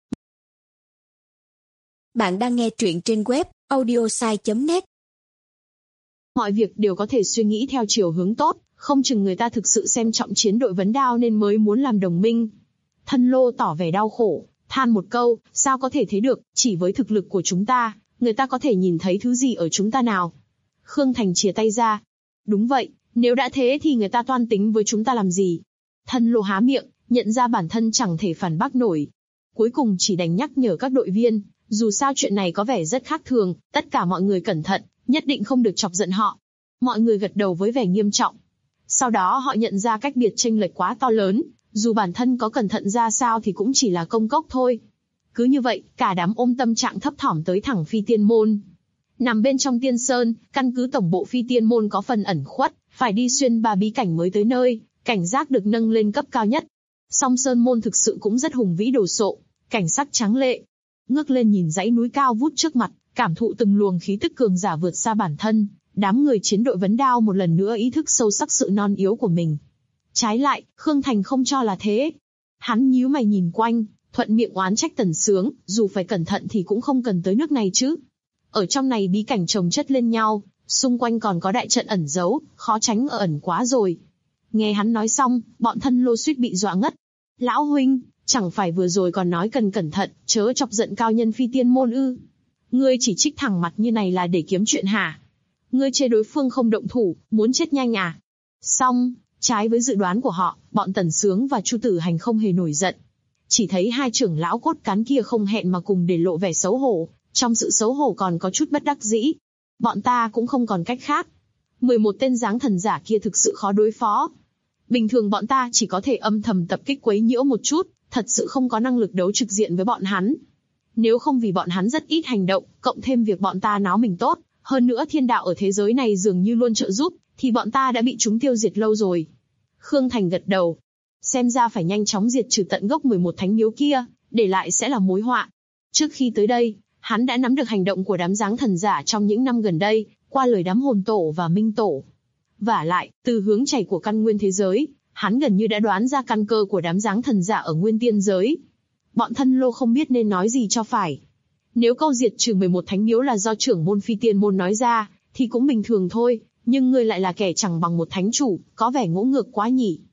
[SPEAKER 3] Bạn đang nghe truyện trên web audiosai.net.
[SPEAKER 2] Mọi việc đều có thể suy nghĩ theo chiều hướng tốt, không chừng người ta thực sự xem trọng chiến đội vấn đao nên mới muốn làm đồng minh. Thân Lô tỏ vẻ đau khổ, than một câu, sao có thể thế được, chỉ với thực lực của chúng ta, người ta có thể nhìn thấy thứ gì ở chúng ta nào. Khương Thành chìa tay ra. Đúng vậy, nếu đã thế thì người ta toan tính với chúng ta làm gì? Thân Lô há miệng, nhận ra bản thân chẳng thể phản bác nổi. Cuối cùng chỉ đành nhắc nhở các đội viên, dù sao chuyện này có vẻ rất khác thường, tất cả mọi người cẩn thận, nhất định không được chọc giận họ. Mọi người gật đầu với vẻ nghiêm trọng. Sau đó họ nhận ra cách biệt chênh lệch quá to lớn, dù bản thân có cẩn thận ra sao thì cũng chỉ là công cốc thôi. Cứ như vậy, cả đám ôm tâm trạng thấp thỏm tới thẳng phi tiên môn. Nằm bên trong tiên sơn, căn cứ tổng bộ phi tiên môn có phần ẩn khuất, phải đi xuyên 3 bí cảnh mới tới nơi, cảnh giác được nâng lên cấp cao nhất. Song sơn môn thực sự cũng rất hùng vĩ đồ sộ, cảnh sắc tráng lệ. Ngước lên nhìn dãy núi cao vút trước mặt, cảm thụ từng luồng khí tức cường giả vượt xa bản thân, đám người chiến đội vấn đao một lần nữa ý thức sâu sắc sự non yếu của mình. Trái lại, Khương Thành không cho là thế. Hắn nhíu mày nhìn quanh, thuận miệng oán trách Tần Sướng, dù phải cẩn thận thì cũng không cần tới nước này chứ. Ở trong này bí cảnh chồng chất lên nhau, xung quanh còn có đại trận ẩn giấu, khó tránh ở ẩn quá rồi. Nghe hắn nói xong, bọn Thân Lô suýt bị dọa ngất. Lão huynh, chẳng phải vừa rồi còn nói cần cẩn thận, chớ chọc giận cao nhân phi tiên môn ư? Ngươi chỉ trích thẳng mặt như này là để kiếm chuyện hả? Ngươi chê đối phương không động thủ, muốn chết nhanh à? Xong, trái với dự đoán của họ, bọn Tần Sướng và Chu Tử Hành không hề nổi giận. Chỉ thấy hai trưởng lão cốt cán kia không hẹn mà cùng để lộ vẻ xấu hổ, trong sự xấu hổ còn có chút bất đắc dĩ. Bọn ta cũng không còn cách khác. 11 tên dáng thần giả kia thực sự khó đối phó. Bình thường bọn ta chỉ có thể âm thầm tập kích quấy nhiễu một chút, thật sự không có năng lực đấu trực diện với bọn hắn. Nếu không vì bọn hắn rất ít hành động, cộng thêm việc bọn ta náo mình tốt, hơn nữa thiên đạo ở thế giới này dường như luôn trợ giúp, thì bọn ta đã bị chúng tiêu diệt lâu rồi. Khương Thành gật đầu. Xem ra phải nhanh chóng diệt trừ tận gốc 11 thánh miếu kia, để lại sẽ là mối họa. Trước khi tới đây, hắn đã nắm được hành động của đám dáng thần giả trong những năm gần đây, qua lời đám hồn tổ và minh tổ. Vả lại, từ hướng chảy của căn nguyên thế giới, hắn gần như đã đoán ra căn cơ của đám dáng thần giả ở nguyên tiên giới. Bọn Thân Lô không biết nên nói gì cho phải. Nếu câu diệt trừ 11 thánh miếu là do trưởng môn phi tiên môn nói ra, thì cũng bình thường thôi, nhưng ngươi lại là kẻ chẳng bằng một thánh chủ, có vẻ ngỗ ngược quá nhỉ.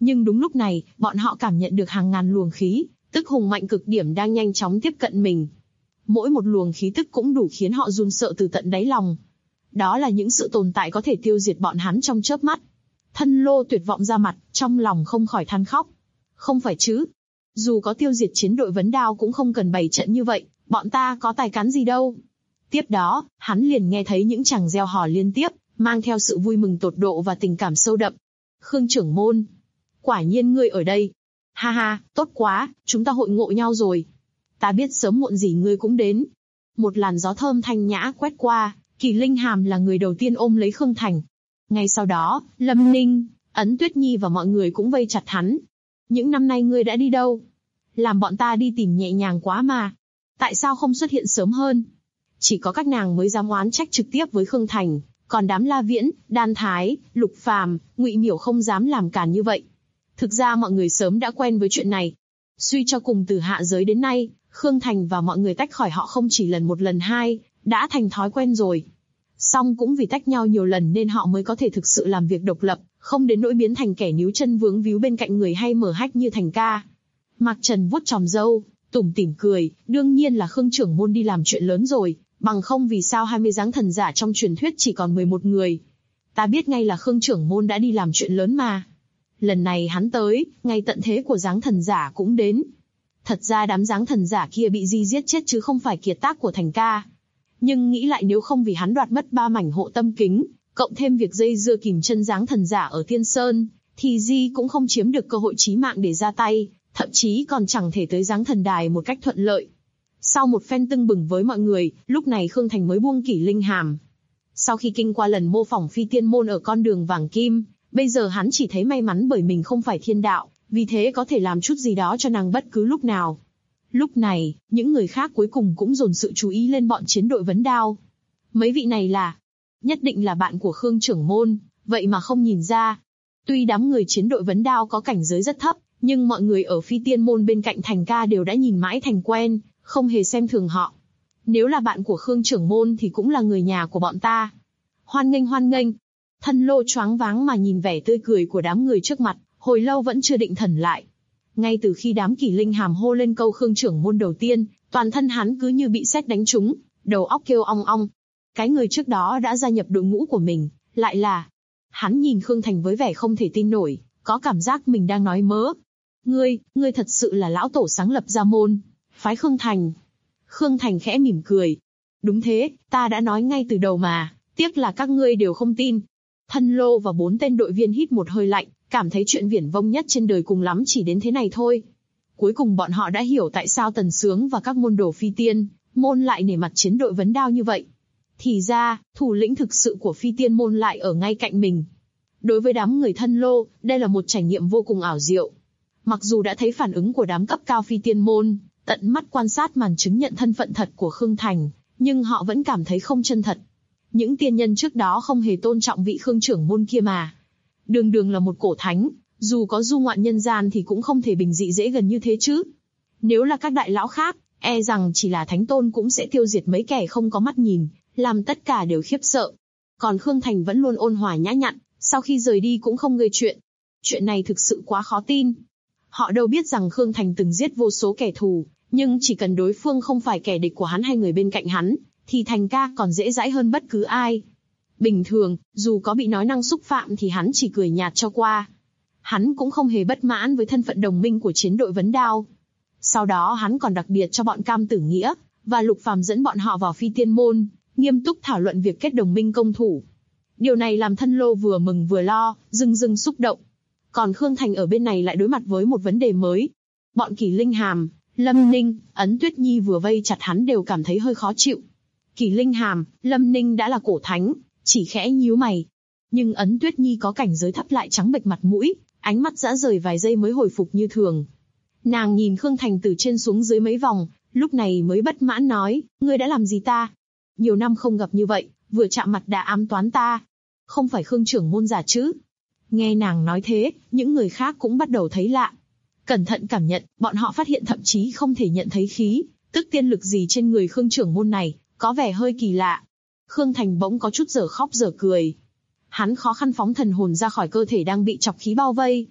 [SPEAKER 2] Nhưng đúng lúc này, bọn họ cảm nhận được hàng ngàn luồng khí, tức hùng mạnh cực điểm đang nhanh chóng tiếp cận mình. Mỗi một luồng khí tức cũng đủ khiến họ run sợ từ tận đáy lòng. Đó là những sự tồn tại có thể tiêu diệt bọn hắn trong chớp mắt. Thân Lô tuyệt vọng ra mặt, trong lòng không khỏi than khóc. Không phải chứ? Dù có tiêu diệt chiến đội vấn đao cũng không cần bày trận như vậy, bọn ta có tài cán gì đâu. Tiếp đó, hắn liền nghe thấy những chàng reo hò liên tiếp, mang theo sự vui mừng tột độ và tình cảm sâu đậm. Khương trưởng môn, quả nhiên ngươi ở đây. Ha ha, tốt quá, chúng ta hội ngộ nhau rồi. Ta biết sớm muộn gì ngươi cũng đến. Một làn gió thơm thanh nhã quét qua, Kỳ Linh Hàm là người đầu tiên ôm lấy Khương Thành. Ngay sau đó, Lâm Ninh, Ấn Tuyết Nhi và mọi người cũng vây chặt hắn. Những năm nay ngươi đã đi đâu? Làm bọn ta đi tìm nhẹ nhàng quá mà. Tại sao không xuất hiện sớm hơn? Chỉ có các nàng mới dám oán trách trực tiếp với Khương Thành, còn đám La Viễn, Đan Thái, Lục Phàm, Ngụy Miểu không dám làm cản như vậy. Thực ra mọi người sớm đã quen với chuyện này. Suy cho cùng từ hạ giới đến nay, Khương Thành và mọi người tách khỏi họ không chỉ lần một lần hai, đã thành thói quen rồi. Song cũng vì tách nhau nhiều lần nên họ mới có thể thực sự làm việc độc lập, không đến nỗi biến thành kẻ níu chân vướng víu bên cạnh người hay mở hách như Thành ca. Mạc Trần vuốt chòm râu, tủm tỉm cười, đương nhiên là Khương trưởng môn đi làm chuyện lớn rồi, bằng không vì sao 20 dáng thần giả trong truyền thuyết chỉ còn 11 người. Ta biết ngay là Khương trưởng môn đã đi làm chuyện lớn mà. Lần này hắn tới, ngay tận thế của dáng thần giả cũng đến. Thật ra đám dáng thần giả kia bị Di giết chết chứ không phải kiệt tác của Thành ca. Nhưng nghĩ lại nếu không vì hắn đoạt mất 3 mảnh hộ tâm kính, cộng thêm việc dây dưa kìm chân dáng thần giả ở Thiên Sơn, thì Di cũng không chiếm được cơ hội chí mạng để ra tay, thậm chí còn chẳng thể tới dáng thần đài một cách thuận lợi. Sau một phen tưng bừng với mọi người, lúc này Khương Thành mới buông Kỷ Linh Hàm. Sau khi kinh qua lần mô phỏng phi tiên môn ở con đường vàng kim, bây giờ hắn chỉ thấy may mắn bởi mình không phải thiên đạo, vì thế có thể làm chút gì đó cho nàng bất cứ lúc nào. Lúc này, những người khác cuối cùng cũng dồn sự chú ý lên bọn chiến đội vấn đao. Mấy vị này là, nhất định là bạn của Khương trưởng môn, vậy mà không nhìn ra. Tuy đám người chiến đội vấn đao có cảnh giới rất thấp, nhưng mọi người ở phi tiên môn bên cạnh Thành ca đều đã nhìn mãi thành quen, không hề xem thường họ. Nếu là bạn của Khương trưởng môn thì cũng là người nhà của bọn ta. Hoan nghênh hoan nghênh. Thân Lô choáng váng mà nhìn vẻ tươi cười của đám người trước mặt, hồi lâu vẫn chưa định thần lại. Ngay từ khi đám Kỷ Linh Hàm hô lên câu Khương trưởng môn đầu tiên, toàn thân hắn cứ như bị sét đánh trúng, đầu óc kêu ong ong. Cái người trước đó đã gia nhập đội ngũ của mình, lại là... Hắn nhìn Khương Thành với vẻ không thể tin nổi, có cảm giác mình đang nói mớ. Ngươi thật sự là lão tổ sáng lập ra môn phái Khương Thành. Khương Thành khẽ mỉm cười. Đúng thế, ta đã nói ngay từ đầu mà, tiếc là các ngươi đều không tin. Thân Lô và 4 tên đội viên hít một hơi lạnh, cảm thấy chuyện viển vông nhất trên đời cùng lắm chỉ đến thế này thôi. Cuối cùng bọn họ đã hiểu tại sao Tần Sướng và các môn đồ phi tiên môn lại nể mặt chiến đội vấn đao như vậy. Thì ra, thủ lĩnh thực sự của phi tiên môn lại ở ngay cạnh mình. Đối với đám người Thân Lô, đây là một trải nghiệm vô cùng ảo diệu. Mặc dù đã thấy phản ứng của đám cấp cao phi tiên môn, tận mắt quan sát màn chứng nhận thân phận thật của Khương Thành, nhưng họ vẫn cảm thấy không chân thật. Những tiên nhân trước đó không hề tôn trọng vị Khương trưởng môn kia mà. Đường đường là một cổ thánh, dù có du ngoạn nhân gian thì cũng không thể bình dị dễ gần như thế chứ. Nếu là các đại lão khác, e rằng chỉ là thánh tôn cũng sẽ tiêu diệt mấy kẻ không có mắt nhìn, làm tất cả đều khiếp sợ. Còn Khương Thành vẫn luôn ôn hòa nhã nhặn, sau khi rời đi cũng không gây chuyện. Chuyện này thực sự quá khó tin. Họ đâu biết rằng Khương Thành từng giết vô số kẻ thù, nhưng chỉ cần đối phương không phải kẻ địch của hắn hay người bên cạnh hắn, thì Thành ca còn dễ dãi hơn bất cứ ai. Bình thường, dù có bị nói năng xúc phạm thì hắn chỉ cười nhạt cho qua. Hắn cũng không hề bất mãn với thân phận đồng minh của chiến đội vấn đao. Sau đó hắn còn đặc biệt cho bọn Cam Tử Nghĩa và Lục Phàm dẫn bọn họ vào phi tiên môn, nghiêm túc thảo luận việc kết đồng minh công thủ. Điều này làm Thân Lô vừa mừng vừa lo, rưng xúc động. Còn Khương Thành ở bên này lại đối mặt với một vấn đề mới. Bọn Kỷ Linh Hàm, Lâm Ninh, Ấn Tuyết Nhi vừa vây chặt hắn đều cảm thấy hơi khó chịu. Kỷ Linh Hàm, Lâm Ninh đã là cổ thánh, chỉ khẽ nhíu mày. Nhưng Ấn Tuyết Nhi có cảnh giới thấp lại trắng bệch mặt mũi, ánh mắt dã rời vài giây mới hồi phục như thường. Nàng nhìn Khương Thành từ trên xuống dưới mấy vòng, lúc này mới bất mãn nói, ngươi đã làm gì ta? Nhiều năm không gặp như vậy, vừa chạm mặt đã ám toán ta. Không phải Khương trưởng môn giả chứ? Nghe nàng nói thế, những người khác cũng bắt đầu thấy lạ. Cẩn thận cảm nhận, bọn họ phát hiện thậm chí không thể nhận thấy khí, tức tiên lực gì trên người Khương trưởng môn này, có vẻ hơi kỳ lạ. Khương Thành bỗng có chút dở khóc dở cười. Hắn khó khăn phóng thần hồn ra khỏi cơ thể đang bị chọc khí bao vây.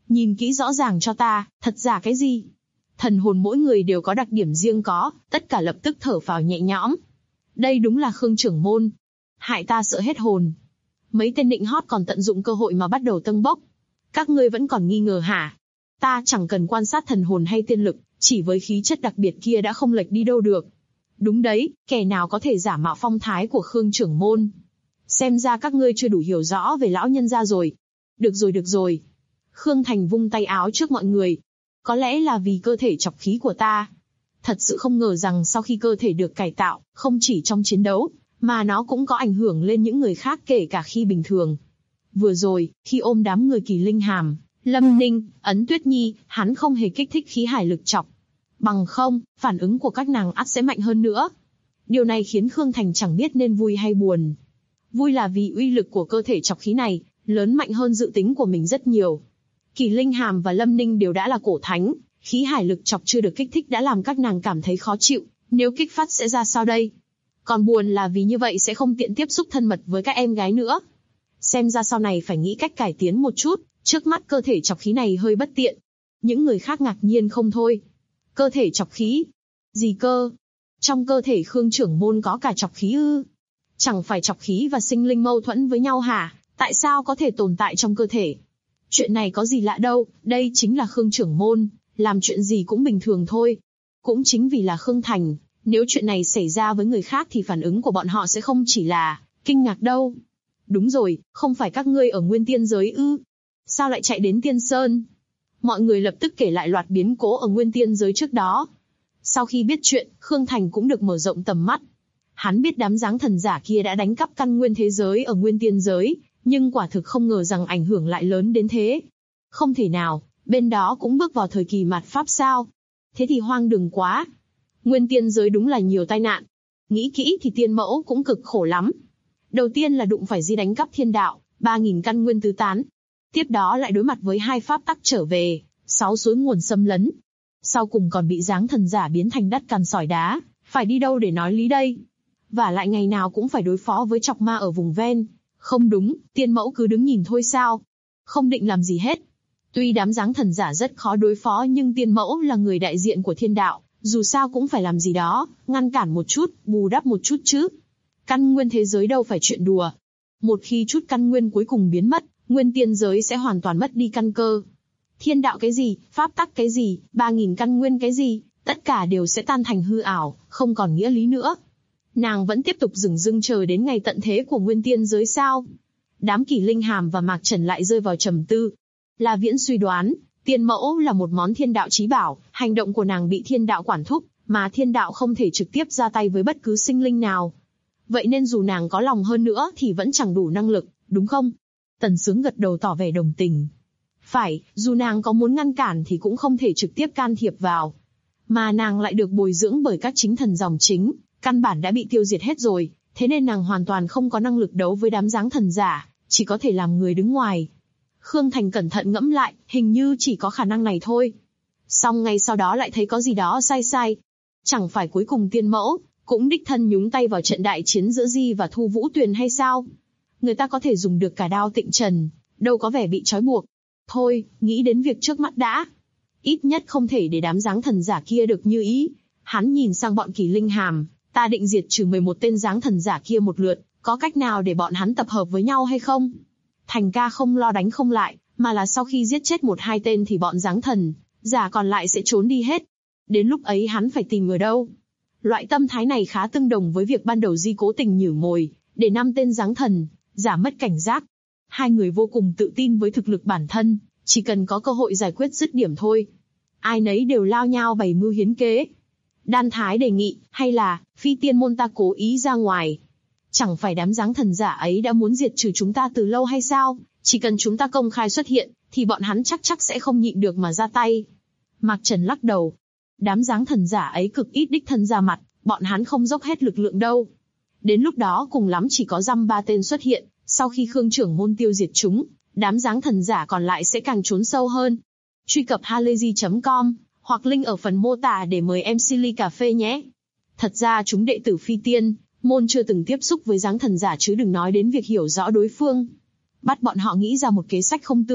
[SPEAKER 2] Nhìn kỹ rõ ràng cho ta, thật giả cái gì? Thần hồn mỗi người đều có đặc điểm riêng có, tất cả lập tức thở phào nhẹ nhõm. Đây đúng là Khương trưởng môn. Hại ta sợ hết hồn. Mấy tên nịnh hót còn tận dụng cơ hội mà bắt đầu tâng bốc. Các ngươi vẫn còn nghi ngờ hả? Ta chẳng cần quan sát thần hồn hay tiên lực, chỉ với khí chất đặc biệt kia đã không lệch đi đâu được. Đúng đấy, kẻ nào có thể giả mạo phong thái của Khương trưởng môn. Xem ra các ngươi chưa đủ hiểu rõ về lão nhân gia rồi. Được rồi. Khương Thành vung tay áo trước mọi người. Có lẽ là vì cơ thể chọc khí của ta. Thật sự không ngờ rằng sau khi cơ thể được cải tạo, không chỉ trong chiến đấu, mà nó cũng có ảnh hưởng lên những người khác kể cả khi bình thường. Vừa rồi, khi ôm đám người Kỳ Linh Hàm, Lâm Ninh, Ấn Tuyết Nhi, hắn không hề kích thích khí hải lực chọc. Bằng không, phản ứng của các nàng ắt sẽ mạnh hơn nữa. Điều này khiến Khương Thành chẳng biết nên vui hay buồn. Vui là vì uy lực của cơ thể chọc khí này, lớn mạnh hơn dự tính của mình rất nhiều. Kỳ Linh Hàm và Lâm Ninh đều đã là cổ thánh, khí hải lực chọc chưa được kích thích đã làm các nàng cảm thấy khó chịu, nếu kích phát sẽ ra sao đây? Còn buồn là vì như vậy sẽ không tiện tiếp xúc thân mật với các em gái nữa. Xem ra sau này phải nghĩ cách cải tiến một chút, trước mắt cơ thể chọc khí này hơi bất tiện. Những người khác ngạc nhiên không thôi. Cơ thể chọc khí? Gì cơ? Trong cơ thể Khương trưởng môn có cả chọc khí ư? Chẳng phải chọc khí và sinh linh mâu thuẫn với nhau hả? Tại sao có thể tồn tại trong cơ thể? Chuyện này có gì lạ đâu, đây chính là Khương trưởng môn, làm chuyện gì cũng bình thường thôi. Cũng chính vì là Khương Thành, nếu chuyện này xảy ra với người khác thì phản ứng của bọn họ sẽ không chỉ là kinh ngạc đâu. Đúng rồi, không phải các ngươi ở Nguyên Tiên giới ư? Sao lại chạy đến Tiên Sơn? Mọi người lập tức kể lại loạt biến cố ở Nguyên Tiên giới trước đó. Sau khi biết chuyện, Khương Thành cũng được mở rộng tầm mắt. Hắn biết đám giáng thần giả kia đã đánh cắp căn nguyên thế giới ở Nguyên Tiên giới, nhưng quả thực không ngờ rằng ảnh hưởng lại lớn đến thế. Không thể nào, bên đó cũng bước vào thời kỳ mạt Pháp sao? Thế thì hoang đường quá. Nguyên Tiên giới đúng là nhiều tai nạn. Nghĩ kỹ thì tiên mẫu cũng cực khổ lắm. Đầu tiên là đụng phải di đánh cắp thiên đạo, 3.000 căn nguyên tứ tán. Tiếp đó lại đối mặt với 2 pháp tắc trở về, 6 suối nguồn xâm lấn. Sau cùng còn bị giáng thần giả biến thành đất cằn sỏi đá, phải đi đâu để nói lý đây? Và lại ngày nào cũng phải đối phó với chọc ma ở vùng ven. Không đúng, tiên mẫu cứ đứng nhìn thôi sao? Không định làm gì hết. Tuy đám giáng thần giả rất khó đối phó nhưng tiên mẫu là người đại diện của thiên đạo, dù sao cũng phải làm gì đó, ngăn cản một chút, bù đắp một chút chứ. Căn nguyên thế giới đâu phải chuyện đùa. Một khi chút căn nguyên cuối cùng biến mất, Nguyên Tiên giới sẽ hoàn toàn mất đi căn cơ. Thiên đạo cái gì, pháp tắc cái gì, 3.000 căn nguyên cái gì, tất cả đều sẽ tan thành hư ảo, không còn nghĩa lý nữa. Nàng vẫn tiếp tục dửng dưng chờ đến ngày tận thế của Nguyên Tiên giới sao? Đám Kỳ Linh Hàm và Mạc Trần lại rơi vào trầm tư. La Viễn suy đoán, tiên mẫu là một món thiên đạo chí bảo, hành động của nàng bị thiên đạo quản thúc, mà thiên đạo không thể trực tiếp ra tay với bất cứ sinh linh nào. Vậy nên dù nàng có lòng hơn nữa thì vẫn chẳng đủ năng lực, đúng không? Tần Sướng gật đầu tỏ vẻ đồng tình. Phải, dù nàng có muốn ngăn cản thì cũng không thể trực tiếp can thiệp vào. Mà nàng lại được bồi dưỡng bởi các chính thần dòng chính, căn bản đã bị tiêu diệt hết rồi, thế nên nàng hoàn toàn không có năng lực đấu với đám giáng thần giả, chỉ có thể làm người đứng ngoài. Khương Thành cẩn thận ngẫm lại, hình như chỉ có khả năng này thôi. Xong ngay sau đó lại thấy có gì đó sai. Chẳng phải cuối cùng tiên mẫu cũng đích thân nhúng tay vào trận đại chiến giữa Di và Thu Vũ Tuyền hay sao? Người ta có thể dùng được cả đao tịnh trần, đâu có vẻ bị trói buộc. Thôi, nghĩ đến việc trước mắt đã. Ít nhất không thể để đám giáng thần giả kia được như ý. Hắn nhìn sang bọn Kỳ Linh Hàm, ta định diệt trừ 11 tên giáng thần giả kia một lượt, có cách nào để bọn hắn tập hợp với nhau hay không? Thành ca không lo đánh không lại, mà là sau khi giết chết 1-2 tên thì bọn giáng thần giả còn lại sẽ trốn đi hết. Đến lúc ấy hắn phải tìm người đâu? Loại tâm thái này khá tương đồng với việc ban đầu Di cố tình nhử mồi, để 5 tên giáng thần giả mất cảnh giác. Hai người vô cùng tự tin với thực lực bản thân, chỉ cần có cơ hội giải quyết dứt điểm thôi. Ai nấy đều lao nhau bày mưu hiến kế. Đan Thái đề nghị, hay là phi tiên môn ta cố ý ra ngoài. Chẳng phải đám giáng thần giả ấy đã muốn diệt trừ chúng ta từ lâu hay sao? Chỉ cần chúng ta công khai xuất hiện, thì bọn hắn chắc sẽ không nhịn được mà ra tay. Mạc Trần lắc đầu. Đám giáng thần giả ấy cực ít đích thân ra mặt, bọn hắn không dốc hết lực lượng đâu. Đến lúc đó cùng lắm chỉ có dăm 3 tên xuất hiện, sau khi Khương trưởng môn tiêu diệt chúng, đám giáng thần giả còn lại sẽ càng trốn sâu hơn. Truy cập halayzi.com, hoặc link ở phần mô tả để mời MC ly cà phê nhé. Thật ra chúng đệ tử phi tiên môn chưa từng tiếp xúc với giáng thần giả chứ đừng nói đến việc hiểu rõ đối phương. Bắt bọn họ nghĩ ra một kế sách không tưởng,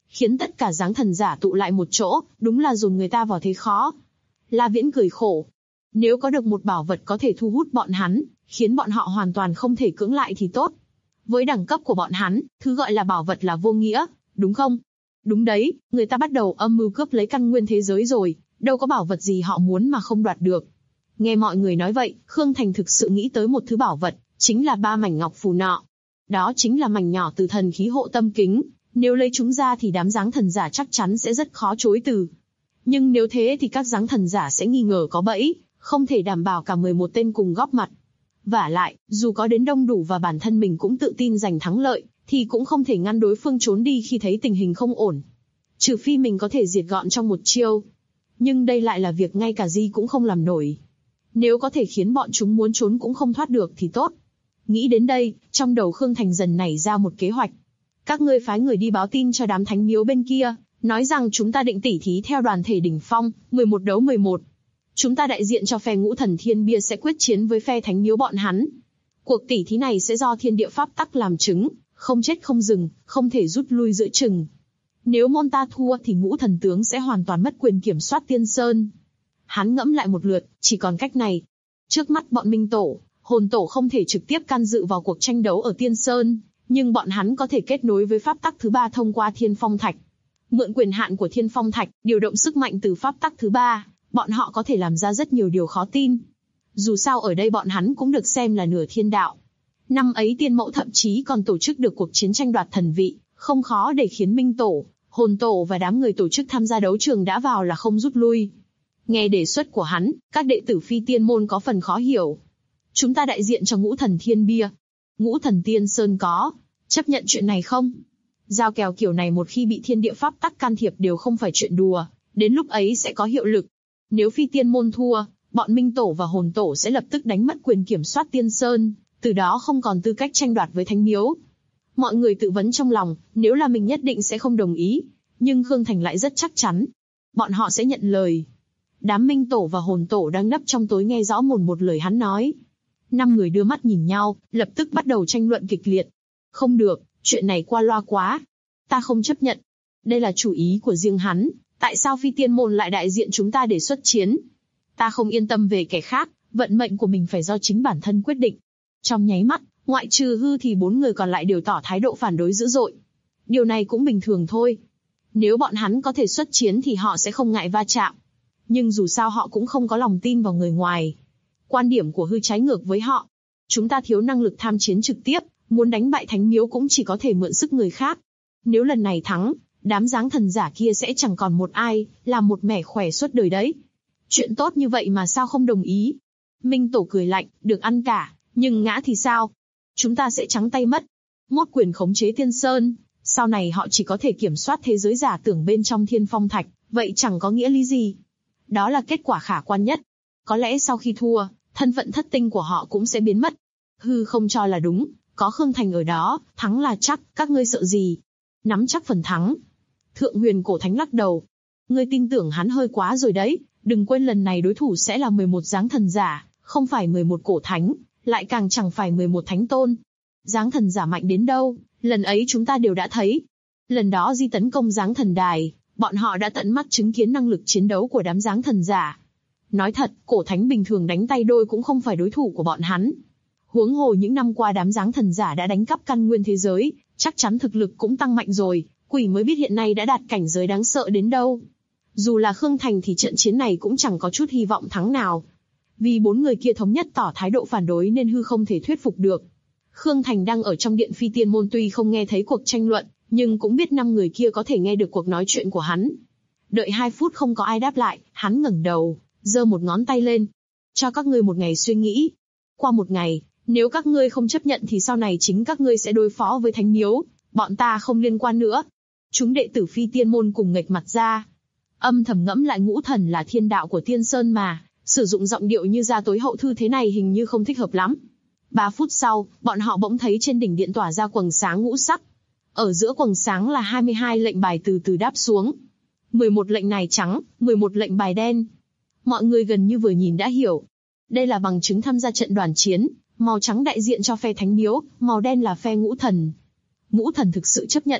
[SPEAKER 2] khiến tất cả giáng thần giả tụ lại một chỗ, đúng là dồn người ta vào thế khó. La Viễn cười khổ. Nếu có được một bảo vật có thể thu hút bọn hắn, khiến bọn họ hoàn toàn không thể cưỡng lại thì tốt. Với đẳng cấp của bọn hắn, thứ gọi là bảo vật là vô nghĩa, đúng không? Đúng đấy, người ta bắt đầu âm mưu cướp lấy căn nguyên thế giới rồi, đâu có bảo vật gì họ muốn mà không đoạt được. Nghe mọi người nói vậy, Khương Thành thực sự nghĩ tới một thứ bảo vật, chính là 3 mảnh ngọc phù nọ. Đó chính là mảnh nhỏ từ thần khí hộ tâm kính, nếu lấy chúng ra thì đám giáng thần giả chắc chắn sẽ rất khó chối từ. Nhưng nếu thế thì các giáng thần giả sẽ nghi ngờ có bẫy, không thể đảm bảo cả 11 tên cùng góp mặt. Vả lại, dù có đến đông đủ và bản thân mình cũng tự tin giành thắng lợi, thì cũng không thể ngăn đối phương trốn đi khi thấy tình hình không ổn. Trừ phi mình có thể diệt gọn trong một chiêu. Nhưng đây lại là việc ngay cả Di cũng không làm nổi. Nếu có thể khiến bọn chúng muốn trốn cũng không thoát được thì tốt. Nghĩ đến đây, trong đầu Khương Thành dần nảy ra một kế hoạch. Các ngươi phái người đi báo tin cho đám thánh miếu bên kia, nói rằng chúng ta định tỉ thí theo đoàn thể đỉnh phong, 11 đấu 11. Chúng ta đại diện cho phe Ngũ Thần Thiên Bia sẽ quyết chiến với phe thánh miếu bọn hắn. Cuộc tỉ thí này sẽ do thiên địa pháp tắc làm chứng, không chết không dừng, không thể rút lui giữa chừng. Nếu môn ta thua thì Ngũ Thần Tướng sẽ hoàn toàn mất quyền kiểm soát Tiên Sơn. Hắn ngẫm lại một lượt, chỉ còn cách này. Trước mắt bọn Minh Tổ, Hồn Tổ không thể trực tiếp can dự vào cuộc tranh đấu ở Tiên Sơn, nhưng bọn hắn có thể kết nối với pháp tắc thứ 3 thông qua Thiên Phong Thạch. Mượn quyền hạn của Thiên Phong Thạch, điều động sức mạnh từ pháp tắc thứ 3, bọn họ có thể làm ra rất nhiều điều khó tin. Dù sao ở đây bọn hắn cũng được xem là nửa thiên đạo. Năm ấy Tiên Mẫu thậm chí còn tổ chức được cuộc chiến tranh đoạt thần vị, không khó để khiến Minh Tổ, Hồn Tổ và đám người tổ chức tham gia đấu trường đã vào là không rút lui. Nghe đề xuất của hắn, các đệ tử Phi Tiên môn có phần khó hiểu. Chúng ta đại diện cho Ngũ Thần Thiên Bia. Ngũ Thần Tiên Sơn có chấp nhận chuyện này không? Giao kèo kiểu này một khi bị thiên địa pháp tắc can thiệp đều không phải chuyện đùa, đến lúc ấy sẽ có hiệu lực. Nếu Phi Tiên môn thua, bọn Minh Tổ và Hồn Tổ sẽ lập tức đánh mất quyền kiểm soát Tiên Sơn, từ đó không còn tư cách tranh đoạt với Thánh Miếu. Mọi người tự vấn trong lòng, nếu là mình nhất định sẽ không đồng ý, nhưng Khương Thành lại rất chắc chắn. Bọn họ sẽ nhận lời. Đám Minh Tổ và Hồn Tổ đang nấp trong tối nghe rõ một lời hắn nói. 5 người đưa mắt nhìn nhau, lập tức bắt đầu tranh luận kịch liệt. Không được, chuyện này qua loa quá. Ta không chấp nhận. Đây là chủ ý của riêng hắn, tại sao Phi Tiên môn lại đại diện chúng ta để xuất chiến? Ta không yên tâm về kẻ khác, vận mệnh của mình phải do chính bản thân quyết định. Trong nháy mắt, ngoại trừ Hư thì 4 người còn lại đều tỏ thái độ phản đối dữ dội. Điều này cũng bình thường thôi. Nếu bọn hắn có thể xuất chiến thì họ sẽ không ngại va chạm. Nhưng dù sao họ cũng không có lòng tin vào người ngoài. Quan điểm của Hư trái ngược với họ. Chúng ta thiếu năng lực tham chiến trực tiếp, muốn đánh bại Thánh Miếu cũng chỉ có thể mượn sức người khác. Nếu lần này thắng, đám giáng thần giả kia sẽ chẳng còn một ai, làm một mẻ khỏe suốt đời đấy. Chuyện tốt như vậy mà sao không đồng ý? Minh Tổ cười lạnh, được ăn cả, nhưng ngã thì sao? Chúng ta sẽ trắng tay mất. Mốt quyền khống chế Tiên Sơn, sau này họ chỉ có thể kiểm soát thế giới giả tưởng bên trong Thiên Phong Thạch, vậy chẳng có nghĩa lý gì. Đó là kết quả khả quan nhất. Có lẽ sau khi thua, thân phận thất tinh của họ cũng sẽ biến mất. Hư không cho là đúng, có Khương Thành ở đó, thắng là chắc, các ngươi sợ gì? Nắm chắc phần thắng. Thượng Huyền Cổ Thánh lắc đầu. Ngươi tin tưởng hắn hơi quá rồi đấy, đừng quên lần này đối thủ sẽ là 11 giáng thần giả, không phải 11 cổ thánh, lại càng chẳng phải 11 thánh tôn. Giáng thần giả mạnh đến đâu, lần ấy chúng ta đều đã thấy. Lần đó Di tấn công giáng thần đài, bọn họ đã tận mắt chứng kiến năng lực chiến đấu của đám giáng thần giả. Nói thật, cổ thánh bình thường đánh tay đôi cũng không phải đối thủ của bọn hắn. Huống hồ những năm qua đám giáng thần giả đã đánh cắp căn nguyên thế giới, chắc chắn thực lực cũng tăng mạnh rồi, quỷ mới biết hiện nay đã đạt cảnh giới đáng sợ đến đâu. Dù là Khương Thành thì trận chiến này cũng chẳng có chút hy vọng thắng nào. Vì 4 người kia thống nhất tỏ thái độ phản đối nên Hư không thể thuyết phục được. Khương Thành đang ở trong điện Phi Tiên môn tuy không nghe thấy cuộc tranh luận, nhưng cũng biết 5 người kia có thể nghe được cuộc nói chuyện của hắn. Đợi 2 phút không có ai đáp lại, hắn ngẩng đầu, giơ một ngón tay lên. Cho các ngươi một ngày suy nghĩ. Qua một ngày, nếu các ngươi không chấp nhận thì sau này chính các ngươi sẽ đối phó với Thánh Miếu, bọn ta không liên quan nữa. Chúng đệ tử Phi Tiên môn cùng nghệch mặt ra. Âm thầm ngẫm lại Ngũ Thần là thiên đạo của Tiên Sơn mà, sử dụng giọng điệu như ra tối hậu thư thế này hình như không thích hợp lắm. 3 phút sau, bọn họ bỗng thấy trên đỉnh điện tỏa ra quầng sáng ngũ sắc. Ở giữa quầng sáng là 22 lệnh bài từ từ đáp xuống. 11 lệnh này trắng, 11 lệnh bài đen. Mọi người gần như vừa nhìn đã hiểu. Đây là bằng chứng tham gia trận đoàn chiến, màu trắng đại diện cho phe Thánh Miếu, màu đen là phe Ngũ Thần. Ngũ Thần thực sự chấp nhận.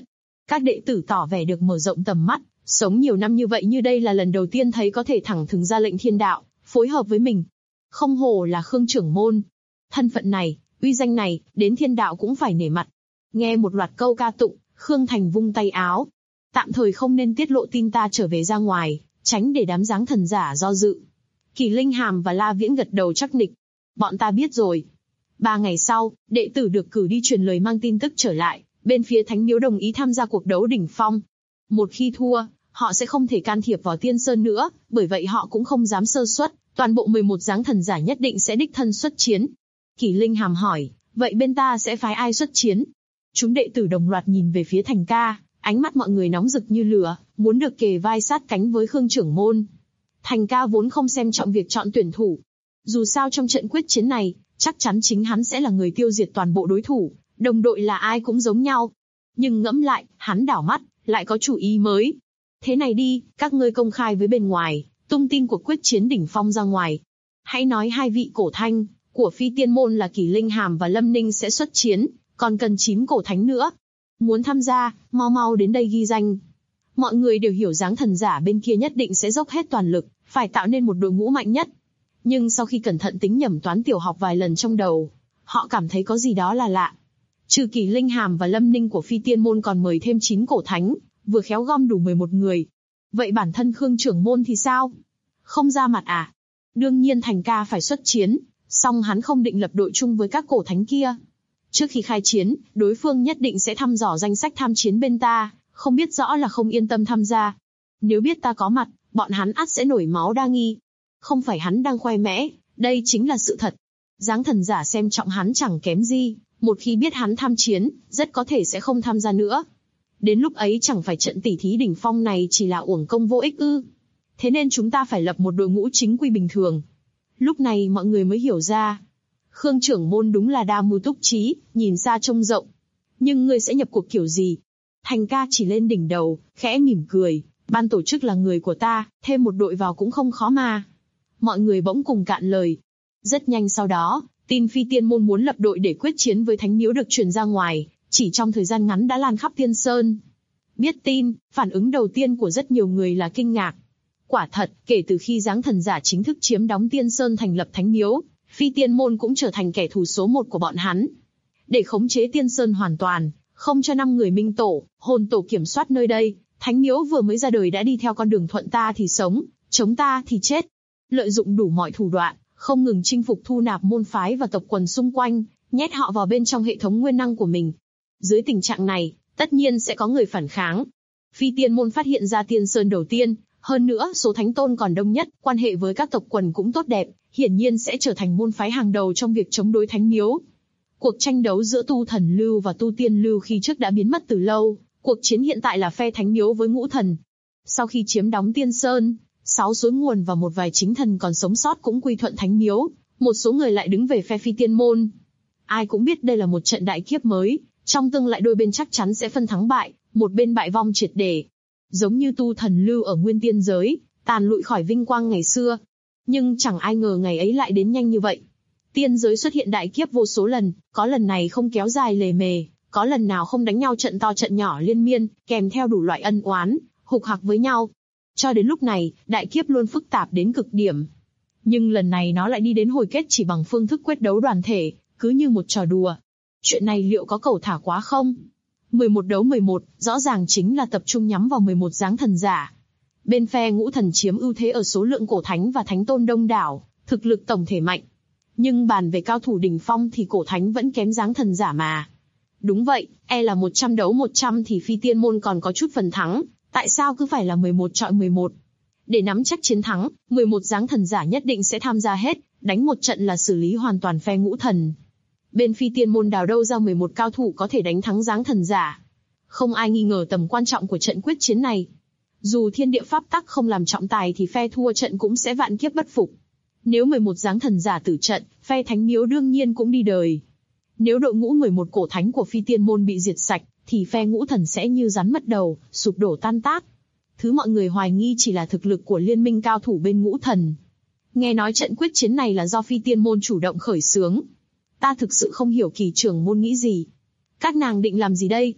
[SPEAKER 2] Các đệ tử tỏ vẻ được mở rộng tầm mắt, sống nhiều năm như vậy như đây là lần đầu tiên thấy có thể thẳng thừng ra lệnh thiên đạo, phối hợp với mình. Không hổ là Khương trưởng môn. Thân phận này, uy danh này, đến thiên đạo cũng phải nể mặt. Nghe một loạt câu ca tụng, Khương Thành vung tay áo. Tạm thời không nên tiết lộ tin ta trở về ra ngoài, tránh để đám giáng thần giả do dự. Kỳ Linh Hàm và La Viễn gật đầu chắc nịch. Bọn ta biết rồi. 3 ngày sau, đệ tử được cử đi truyền lời mang tin tức trở lại, bên phía Thánh Miếu đồng ý tham gia cuộc đấu đỉnh phong. Một khi thua, họ sẽ không thể can thiệp vào Tiên Sơn nữa, bởi vậy họ cũng không dám sơ suất, toàn bộ 11 giáng thần giả nhất định sẽ đích thân xuất chiến. Kỳ Linh Hàm hỏi, vậy bên ta sẽ phái ai xuất chiến? Chúng đệ tử đồng loạt nhìn về phía Thành Ca, ánh mắt mọi người nóng rực như lửa, muốn được kề vai sát cánh với Khương trưởng môn. Thành Ca vốn không xem trọng việc chọn tuyển thủ. Dù sao trong trận quyết chiến này, chắc chắn chính hắn sẽ là người tiêu diệt toàn bộ đối thủ, đồng đội là ai cũng giống nhau. Nhưng ngẫm lại, hắn đảo mắt, lại có chủ ý mới. Thế này đi, các ngươi công khai với bên ngoài, tung tin cuộc quyết chiến đỉnh phong ra ngoài. Hãy nói 2 vị cổ thanh của Phi Tiên môn là Kỳ Linh Hàm và Lâm Ninh sẽ xuất chiến, còn cần 9 cổ thánh nữa. Muốn tham gia, mau mau đến đây ghi danh. Mọi người đều hiểu giáng thần giả bên kia nhất định sẽ dốc hết toàn lực, phải tạo nên một đội ngũ mạnh nhất. Nhưng sau khi cẩn thận tính nhẩm toán tiểu học vài lần trong đầu, họ cảm thấy có gì đó là lạ. Trừ Kỳ Linh Hàm và Lâm Ninh của Phi Tiên môn còn mời thêm 9 cổ thánh, vừa khéo gom đủ 11 người. Vậy bản thân Khương trưởng môn thì sao? Không ra mặt à? Đương nhiên Thành Ca phải xuất chiến, song hắn không định lập đội chung với các cổ thánh kia. Trước khi khai chiến, đối phương nhất định sẽ thăm dò danh sách tham chiến bên ta, không biết rõ là không yên tâm tham gia. Nếu biết ta có mặt, bọn hắn ắt sẽ nổi máu đa nghi. Không phải hắn đang khoe mẽ, đây chính là sự thật. Giáng thần giả xem trọng hắn chẳng kém gì, một khi biết hắn tham chiến, rất có thể sẽ không tham gia nữa. Đến lúc ấy chẳng phải trận tỉ thí đỉnh phong này chỉ là uổng công vô ích ư? Thế nên chúng ta phải lập một đội ngũ chính quy bình thường. Lúc này mọi người mới hiểu ra, Khương trưởng môn đúng là đa mưu túc trí, nhìn xa trông rộng. Nhưng ngươi sẽ nhập cuộc kiểu gì? Thành Ca chỉ lên đỉnh đầu, khẽ mỉm cười. Ban tổ chức là người của ta, thêm một đội vào cũng không khó mà. Mọi người bỗng cùng cạn lời. Rất nhanh sau đó, tin Phi Tiên môn muốn lập đội để quyết chiến với Thánh Miếu được truyền ra ngoài, chỉ trong thời gian ngắn đã lan khắp Tiên Sơn. Biết tin, phản ứng đầu tiên của rất nhiều người là kinh ngạc. Quả thật, kể từ khi giáng thần giả chính thức chiếm đóng Tiên Sơn thành lập Thánh Miếu, Phi Tiên môn cũng trở thành kẻ thù số 1 của bọn hắn. Để khống chế Tiên Sơn hoàn toàn, không cho 5 người minh tổ, hồn tổ kiểm soát nơi đây, Thánh Miếu vừa mới ra đời đã đi theo con đường thuận ta thì sống, chống ta thì chết. Lợi dụng đủ mọi thủ đoạn, không ngừng chinh phục thu nạp môn phái và tộc quần xung quanh, nhét họ vào bên trong hệ thống nguyên năng của mình. Dưới tình trạng này, tất nhiên sẽ có người phản kháng. Phi Tiên môn phát hiện ra Tiên Sơn đầu tiên, hơn nữa số thánh tôn còn đông nhất, quan hệ với các tộc quần cũng tốt đẹp, hiển nhiên sẽ trở thành môn phái hàng đầu trong việc chống đối Thánh Miếu. Cuộc tranh đấu giữa tu thần lưu và tu tiên lưu khi trước đã biến mất từ lâu, cuộc chiến hiện tại là phe Thánh Miếu với ngũ thần. Sau khi chiếm đóng Tiên Sơn, 6 suối nguồn và một vài chính thần còn sống sót cũng quy thuận Thánh Miếu, một số người lại đứng về phe Phi Tiên môn. Ai cũng biết đây là một trận đại kiếp mới, trong tương lai đôi bên chắc chắn sẽ phân thắng bại, một bên bại vong triệt để. Giống như tu thần lưu ở nguyên tiên giới, tàn lụi khỏi vinh quang ngày xưa. Nhưng chẳng ai ngờ ngày ấy lại đến nhanh như vậy. Tiên giới xuất hiện đại kiếp vô số lần, có lần này không kéo dài lề mề, có lần nào không đánh nhau trận to trận nhỏ liên miên, kèm theo đủ loại ân oán, hục hặc với nhau. Cho đến lúc này, đại kiếp luôn phức tạp đến cực điểm. Nhưng lần này nó lại đi đến hồi kết chỉ bằng phương thức quyết đấu đoàn thể, cứ như một trò đùa. Chuyện này liệu có cẩu thả quá không? 11 đấu 11, rõ ràng chính là tập trung nhắm vào 11 giáng thần giả. Bên phe ngũ thần chiếm ưu thế ở số lượng cổ thánh và thánh tôn đông đảo, thực lực tổng thể mạnh. Nhưng bàn về cao thủ đỉnh phong thì cổ thánh vẫn kém giáng thần giả mà. Đúng vậy, là 100 đấu 100 thì Phi Tiên môn còn có chút phần thắng, tại sao cứ phải là 11 chọi 11? Để nắm chắc chiến thắng, 11 giáng thần giả nhất định sẽ tham gia hết, đánh một trận là xử lý hoàn toàn phe ngũ thần. Bên Phi Tiên môn đào đâu ra 11 cao thủ có thể đánh thắng giáng thần giả. Không ai nghi ngờ tầm quan trọng của trận quyết chiến này. Dù thiên địa pháp tắc không làm trọng tài thì phe thua trận cũng sẽ vạn kiếp bất phục. Nếu 11 giáng thần giả tử trận, phe Thánh Miếu đương nhiên cũng đi đời. Nếu đội ngũ 11 cổ thánh của Phi Tiên môn bị diệt sạch, thì phe ngũ thần sẽ như rắn mất đầu, sụp đổ tan tác. Thứ mọi người hoài nghi chỉ là thực lực của liên minh cao thủ bên ngũ thần. Nghe nói trận quyết chiến này là do Phi Tiên môn chủ động khởi xướng. Ta thực sự không hiểu Kỳ trưởng môn nghĩ gì. Các nàng định làm gì đây?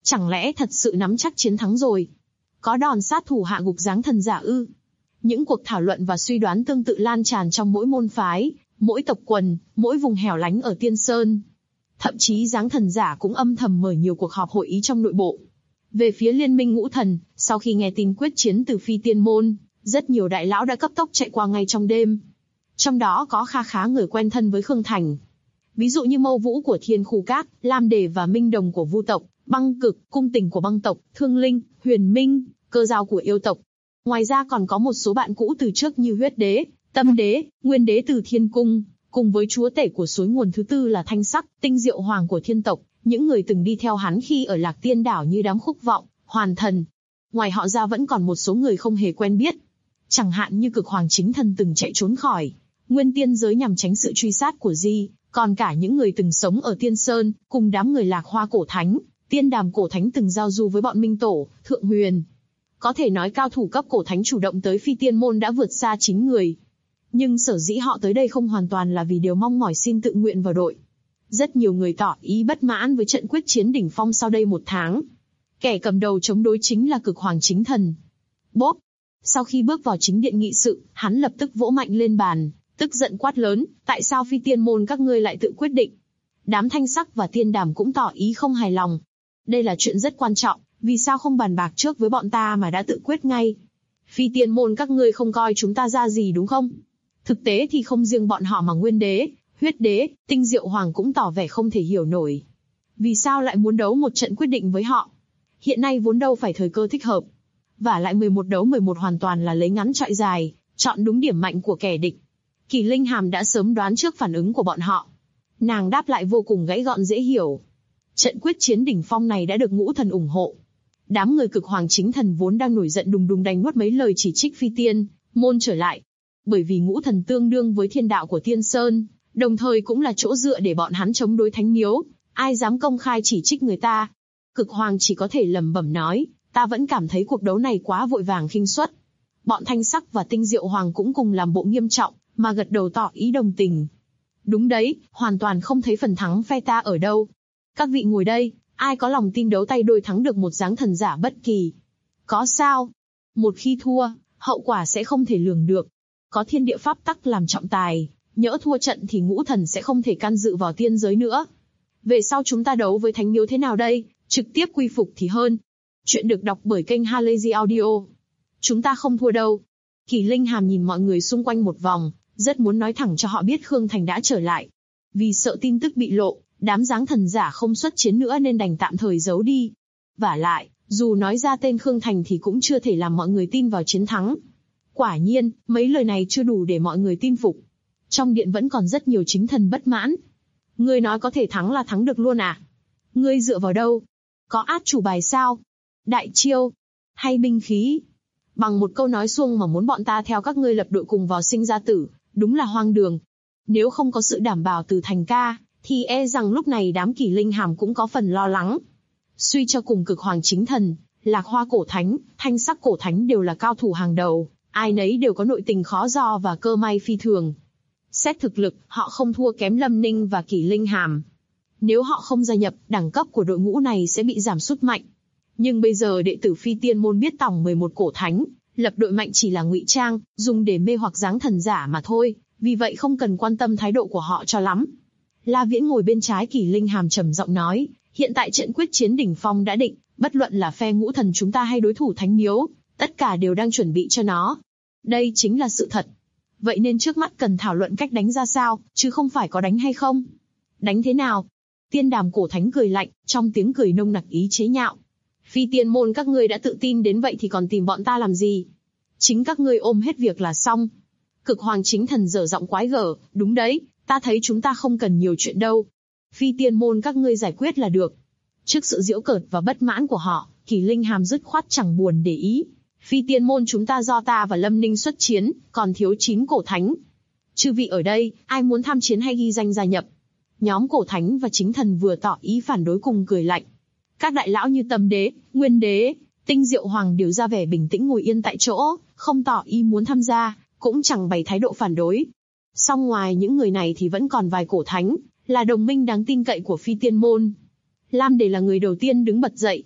[SPEAKER 2] Chẳng lẽ thật sự nắm chắc chiến thắng rồi? Có đòn sát thủ hạ gục giáng thần giả ư? Những cuộc thảo luận và suy đoán tương tự lan tràn trong mỗi môn phái, mỗi tộc quần, mỗi vùng hẻo lánh ở Tiên Sơn. Thậm chí giáng thần giả cũng âm thầm mở nhiều cuộc họp hội ý trong nội bộ. Về phía Liên minh Ngũ Thần, sau khi nghe tin quyết chiến từ Phi Tiên Môn, rất nhiều đại lão đã cấp tốc chạy qua ngay trong đêm. Trong đó có kha khá người quen thân với Khương Thành. Ví dụ như Mâu Vũ của Thiên Khu Các, Lam Đề và Minh Đồng của Vu tộc, Băng Cực, Cung Tình của Băng tộc, Thương Linh, Huyền Minh, Cơ Dao của Yêu tộc. Ngoài ra còn có một số bạn cũ từ trước như Huyết Đế, Tâm Đế, Nguyên Đế từ Thiên Cung, cùng với chúa tể của suối nguồn thứ tư là Thanh Sắc, Tinh Diệu Hoàng của Thiên tộc, những người từng đi theo hắn khi ở Lạc Tiên đảo như đám Khúc Vọng, Hoàn Thần. Ngoài họ ra vẫn còn một số người không hề quen biết. Chẳng hạn như Cực Hoàng Chính Thần từng chạy trốn khỏi Nguyên Tiên giới nhằm tránh sự truy sát của Di, còn cả những người từng sống ở Tiên Sơn, cùng đám người Lạc Hoa Cổ Thánh, Tiên Đàm Cổ Thánh từng giao du với bọn Minh Tổ, Thượng Huyền. Có thể nói cao thủ cấp Cổ Thánh chủ động tới Phi Tiên Môn đã vượt xa 9 người. Nhưng sở dĩ họ tới đây không hoàn toàn là vì điều mong mỏi xin tự nguyện vào đội. Rất nhiều người tỏ ý bất mãn với trận quyết chiến đỉnh phong sau đây 1 tháng. Kẻ cầm đầu chống đối chính là Cực Hoàng Chính Thần. Bốp! Sau khi bước vào chính điện nghị sự, hắn lập tức vỗ mạnh lên bàn, tức giận quát lớn, tại sao Phi Tiên Môn các ngươi lại tự quyết định? Đám Thanh Sắc và Tiên Đàm cũng tỏ ý không hài lòng. Đây là chuyện rất quan trọng, vì sao không bàn bạc trước với bọn ta mà đã tự quyết ngay? Phi Tiên Môn các ngươi không coi chúng ta ra gì đúng không? Thực tế thì không riêng bọn họ mà Nguyên Đế, Huyết Đế, Tinh Diệu Hoàng cũng tỏ vẻ không thể hiểu nổi. Vì sao lại muốn đấu một trận quyết định với họ? Hiện nay vốn đâu phải thời cơ thích hợp. Vả lại 11 đấu 11 hoàn toàn là lấy ngắn chọi dài, chọn đúng điểm mạnh của kẻ địch. Kỳ Linh Hàm đã sớm đoán trước phản ứng của bọn họ. Nàng đáp lại vô cùng gãy gọn dễ hiểu. Trận quyết chiến đỉnh phong này đã được Ngũ Thần ủng hộ. Đám người Cực Hoàng Chính Thần vốn đang nổi giận đùng đùng đành nuốt mấy lời chỉ trích Phi Tiên Môn trở lại. Bởi vì Ngũ Thần tương đương với thiên đạo của Tiên Sơn, đồng thời cũng là chỗ dựa để bọn hắn chống đối Thánh Miếu, ai dám công khai chỉ trích người ta. Cực Hoàng chỉ có thể lẩm bẩm nói, ta vẫn cảm thấy cuộc đấu này quá vội vàng khinh suất. Bọn Thanh Sắc và Tinh Diệu Hoàng cũng cùng làm bộ nghiêm trọng, mà gật đầu tỏ ý đồng tình. Đúng đấy, hoàn toàn không thấy phần thắng phe ta ở đâu. Các vị ngồi đây, ai có lòng tin đấu tay đôi thắng được một giáng thần giả bất kỳ? Có sao? Một khi thua, hậu quả sẽ không thể lường được. Có thiên địa pháp tắc làm trọng tài, nhỡ thua trận thì Ngũ Thần sẽ không thể can dự vào tiên giới nữa. Về sau chúng ta đấu với Thánh Miếu thế nào đây? Trực tiếp quy phục thì hơn. Chuyện được đọc bởi kênh Halazy Audio. Chúng ta không thua đâu. Kỳ Linh Hàm nhìn mọi người xung quanh một vòng, rất muốn nói thẳng cho họ biết Khương Thành đã trở lại. Vì sợ tin tức bị lộ, đám giáng thần giả không xuất chiến nữa nên đành tạm thời giấu đi. Vả lại, dù nói ra tên Khương Thành thì cũng chưa thể làm mọi người tin vào chiến thắng. Quả nhiên, mấy lời này chưa đủ để mọi người tin phục. Trong điện vẫn còn rất nhiều chính thần bất mãn. Ngươi nói có thể thắng là thắng được luôn à? Ngươi dựa vào đâu? Có át chủ bài sao? Đại chiêu? Hay binh khí? Bằng một câu nói suông mà muốn bọn ta theo các ngươi lập đội cùng vào sinh ra tử, đúng là hoang đường. Nếu không có sự đảm bảo từ Thành ca, thì e rằng lúc này đám Kỳ Linh Hàm cũng có phần lo lắng. Suy cho cùng Cực Hoàng Chính Thần, Lạc Hoa Cổ Thánh, Thanh Sắc Cổ Thánh đều là cao thủ hàng đầu, ai nấy đều có nội tình khó dò và cơ may phi thường. Xét thực lực, họ không thua kém Lâm Ninh và Kỳ Linh Hàm. Nếu họ không gia nhập, đẳng cấp của đội ngũ này sẽ bị giảm sút mạnh. Nhưng bây giờ đệ tử Phi Tiên Môn biết tòng 11 cổ thánh, lập đội mạnh chỉ là ngụy trang, dùng để mê hoặc giáng thần giả mà thôi, vì vậy không cần quan tâm thái độ của họ cho lắm. La Viễn ngồi bên trái Kỳ Linh Hàm trầm giọng nói, hiện tại trận quyết chiến đỉnh phong đã định, bất luận là phe Ngũ Thần chúng ta hay đối thủ Thánh Miếu, tất cả đều đang chuẩn bị cho nó. Đây chính là sự thật. Vậy nên trước mắt cần thảo luận cách đánh ra sao, chứ không phải có đánh hay không. Đánh thế nào? Tiên Đàm Cổ Thánh cười lạnh, trong tiếng cười nông nặc ý chế nhạo. Phi Tiên Môn các ngươi đã tự tin đến vậy thì còn tìm bọn ta làm gì? Chính các ngươi ôm hết việc là xong. Cực Hoàng Chính Thần dở giọng quái gở, đúng đấy, ta thấy chúng ta không cần nhiều chuyện đâu. Phi Tiên Môn các ngươi giải quyết là được. Trước sự giễu cợt và bất mãn của họ, Kỳ Linh Hàm dứt khoát chẳng buồn để ý. Phi Tiên Môn chúng ta do ta và Lâm Ninh xuất chiến, còn thiếu 9 cổ thánh. Chư vị ở đây, ai muốn tham chiến hay ghi danh gia nhập? Nhóm cổ thánh và chính thần vừa tỏ ý phản đối cùng cười lạnh. Các đại lão như Tâm Đế, Nguyên Đế, Tinh Diệu Hoàng đều ra vẻ bình tĩnh ngồi yên tại chỗ, không tỏ ý muốn tham gia, cũng chẳng bày thái độ phản đối. Song ngoài những người này thì vẫn còn vài cổ thánh, là đồng minh đáng tin cậy của Phi Tiên Môn. Lam Đề là người đầu tiên đứng bật dậy,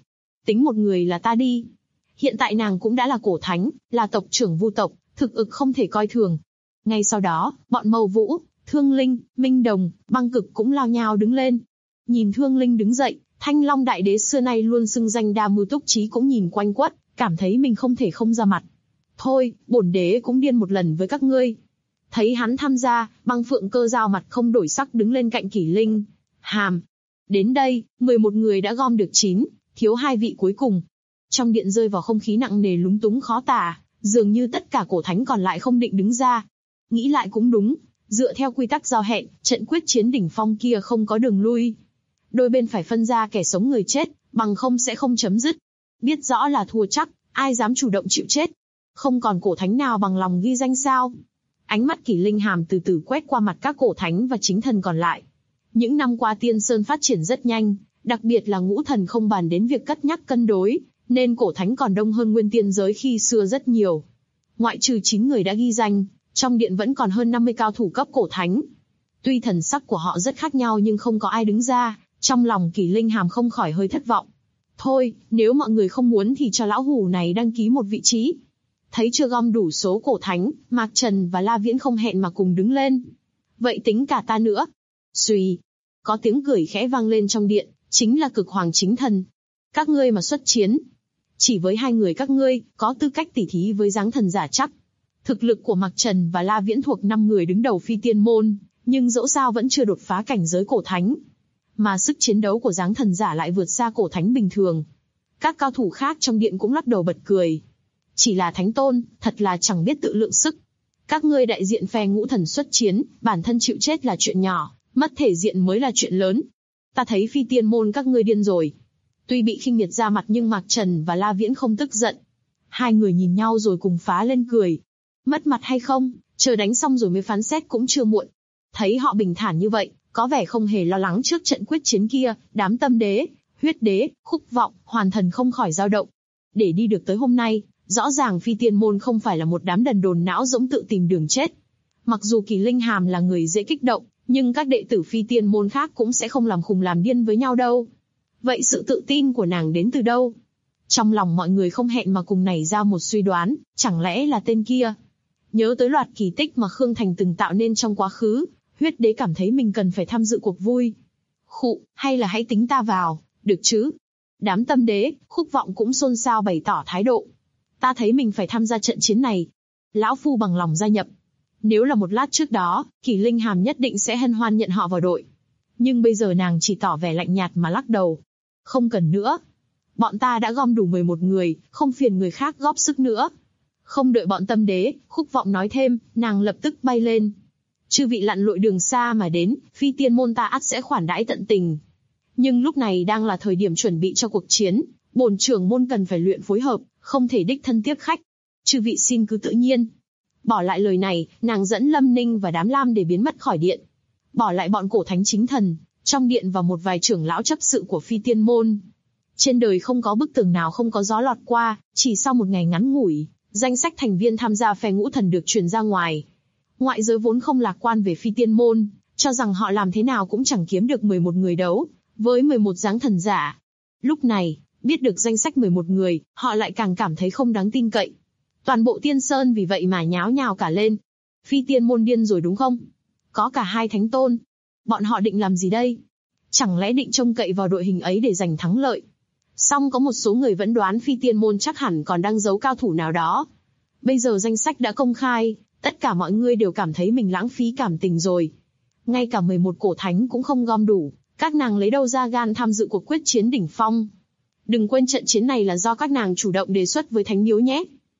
[SPEAKER 2] tính một người là ta đi. Hiện tại nàng cũng đã là cổ thánh, là tộc trưởng Vu tộc, thực ực không thể coi thường. Ngay sau đó, bọn Mâu Vũ, Thương Linh, Minh Đồng, Băng Cực cũng lao nhao đứng lên. Nhìn Thương Linh đứng dậy, Thanh Long Đại Đế xưa nay luôn xưng danh đa mưu túc trí cũng nhìn quanh quất, cảm thấy mình không thể không ra mặt. Thôi, bổn đế cũng điên một lần với các ngươi. Thấy hắn tham gia, Băng Phượng Cơ Dao mặt không đổi sắc đứng lên cạnh Kỷ Linh Hàm. Đến đây, 11 người đã gom được 9, thiếu 2 vị cuối cùng. Trong điện rơi vào không khí nặng nề lúng túng khó tả, dường như tất cả cổ thánh còn lại không định đứng ra. Nghĩ lại cũng đúng, dựa theo quy tắc giao hẹn, trận quyết chiến đỉnh phong kia không có đường lui. Đôi bên phải phân ra kẻ sống người chết, bằng không sẽ không chấm dứt. Biết rõ là thua chắc, ai dám chủ động chịu chết. Không còn cổ thánh nào bằng lòng ghi danh sao? Ánh mắt Kỷ Linh Hàm từ từ quét qua mặt các cổ thánh và chính thần còn lại. Những năm qua Tiên Sơn phát triển rất nhanh, đặc biệt là ngũ thần không bàn đến việc cất nhắc cân đối, nên cổ thánh còn đông hơn nguyên tiên giới khi xưa rất nhiều. Ngoại trừ 9 người đã ghi danh, trong điện vẫn còn hơn 50 cao thủ cấp cổ thánh. Tuy thần sắc của họ rất khác nhau nhưng không có ai đứng ra, trong lòng Kỷ Linh Hàm không khỏi hơi thất vọng. Thôi, nếu mọi người không muốn thì cho lão hủ này đăng ký một vị trí. Thấy chưa gom đủ số cổ thánh, Mạc Trần và La Viễn không hẹn mà cùng đứng lên. Vậy tính cả ta nữa. Xùy. Có tiếng cười khẽ vang lên trong điện, chính là Cực Hoàng chính thần. Các ngươi mà xuất chiến. Chỉ với 2 người các ngươi, có tư cách tỉ thí với giáng thần giả chắc. Thực lực của Mạc Trần và La Viễn thuộc 5 người đứng đầu phi tiên môn, nhưng dẫu sao vẫn chưa đột phá cảnh giới cổ thánh. Mà sức chiến đấu của giáng thần giả lại vượt xa cổ thánh bình thường. Các cao thủ khác trong điện cũng lắc đầu bật cười. Chỉ là thánh tôn, thật là chẳng biết tự lượng sức. Các ngươi đại diện phe ngũ thần xuất chiến, bản thân chịu chết là chuyện nhỏ, mất thể diện mới là chuyện lớn. Ta thấy phi tiên môn các ngươi điên rồi. Tuy bị khinh miệt ra mặt nhưng Mạc Trần và La Viễn không tức giận. 2 người nhìn nhau rồi cùng phá lên cười. Mất mặt hay không, chờ đánh xong rồi mới phán xét cũng chưa muộn. Thấy họ bình thản như vậy, có vẻ không hề lo lắng trước trận quyết chiến kia, đám Tâm Đế, Huyết Đế, Khúc Vọng, Hoàn Thần không khỏi dao động. Để đi được tới hôm nay, rõ ràng phi tiên môn không phải là một đám đần đồn não rỗng tự tìm đường chết. Mặc dù Kỷ Linh Hàm là người dễ kích động, nhưng các đệ tử phi tiên môn khác cũng sẽ không làm khùng làm điên với nhau đâu. Vậy sự tự tin của nàng đến từ đâu? Trong lòng mọi người không hẹn mà cùng nảy ra một suy đoán, chẳng lẽ là tên kia? Nhớ tới loạt kỳ tích mà Khương Thành từng tạo nên trong quá khứ, Huyết Đế cảm thấy mình cần phải tham dự cuộc vui. Khụ, hay là hãy tính ta vào, được chứ? Đám Tâm Đế, Khúc Vọng cũng xôn xao bày tỏ thái độ. Ta thấy mình phải tham gia trận chiến này. Lão Phu bằng lòng gia nhập. Nếu là một lát trước đó, Kỷ Linh Hàm nhất định sẽ hân hoan nhận họ vào đội. Nhưng bây giờ nàng chỉ tỏ vẻ lạnh nhạt mà lắc đầu. Không cần nữa. Bọn ta đã gom đủ 11 người, không phiền người khác góp sức nữa. Không đợi bọn Tâm Đế, Khúc Vọng nói thêm, nàng lập tức bay lên. Chư vị lặn lội đường xa mà đến, phi tiên môn ta ắt sẽ khoản đãi tận tình. Nhưng lúc này đang là thời điểm chuẩn bị cho cuộc chiến, bổn trưởng môn cần phải luyện phối hợp, không thể đích thân tiếp khách. Chư vị xin cứ tự nhiên. Bỏ lại lời này, nàng dẫn Lâm Ninh và đám Lam để biến mất khỏi điện. Bỏ lại bọn cổ thánh chính thần, trong điện và một vài trưởng lão chấp sự của phi tiên môn. Trên đời không có bức tường nào không có gió lọt qua, chỉ sau một ngày ngắn ngủi, danh sách thành viên tham gia phe ngũ thần được truyền ra ngoài. Ngoại giới vốn không lạc quan về phi tiên môn, cho rằng họ làm thế nào cũng chẳng kiếm được 11 người đấu, với 11 giáng thần giả. Lúc này, biết được danh sách 11 người, họ lại càng cảm thấy không đáng tin cậy. Toàn bộ Tiên Sơn vì vậy mà nháo nhào cả lên. Phi tiên môn điên rồi đúng không? Có cả 2 thánh tôn. Bọn họ định làm gì đây? Chẳng lẽ định trông cậy vào đội hình ấy để giành thắng lợi? Song có một số người vẫn đoán phi tiên môn chắc hẳn còn đang giấu cao thủ nào đó. Bây giờ danh sách đã công khai, tất cả mọi người đều cảm thấy mình lãng phí cảm tình rồi. Ngay cả 11 cổ thánh cũng không gom đủ, các nàng lấy đâu ra gan tham dự cuộc quyết chiến đỉnh phong. Đừng quên trận chiến này là do các nàng chủ động đề xuất với Thánh Miếu nhé.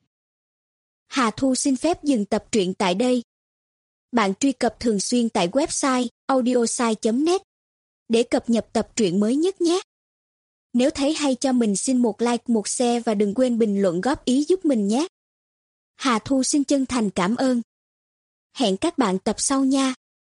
[SPEAKER 3] Hà Thu xin phép dừng tập truyện tại đây. Bạn truy cập thường xuyên tại website audiosai.net để cập nhật tập truyện mới nhất nhé. Nếu thấy hay cho mình xin một like, một share và đừng quên bình luận góp ý giúp mình nhé. Hà Thu xin chân thành cảm ơn. Hẹn các bạn tập sau nha.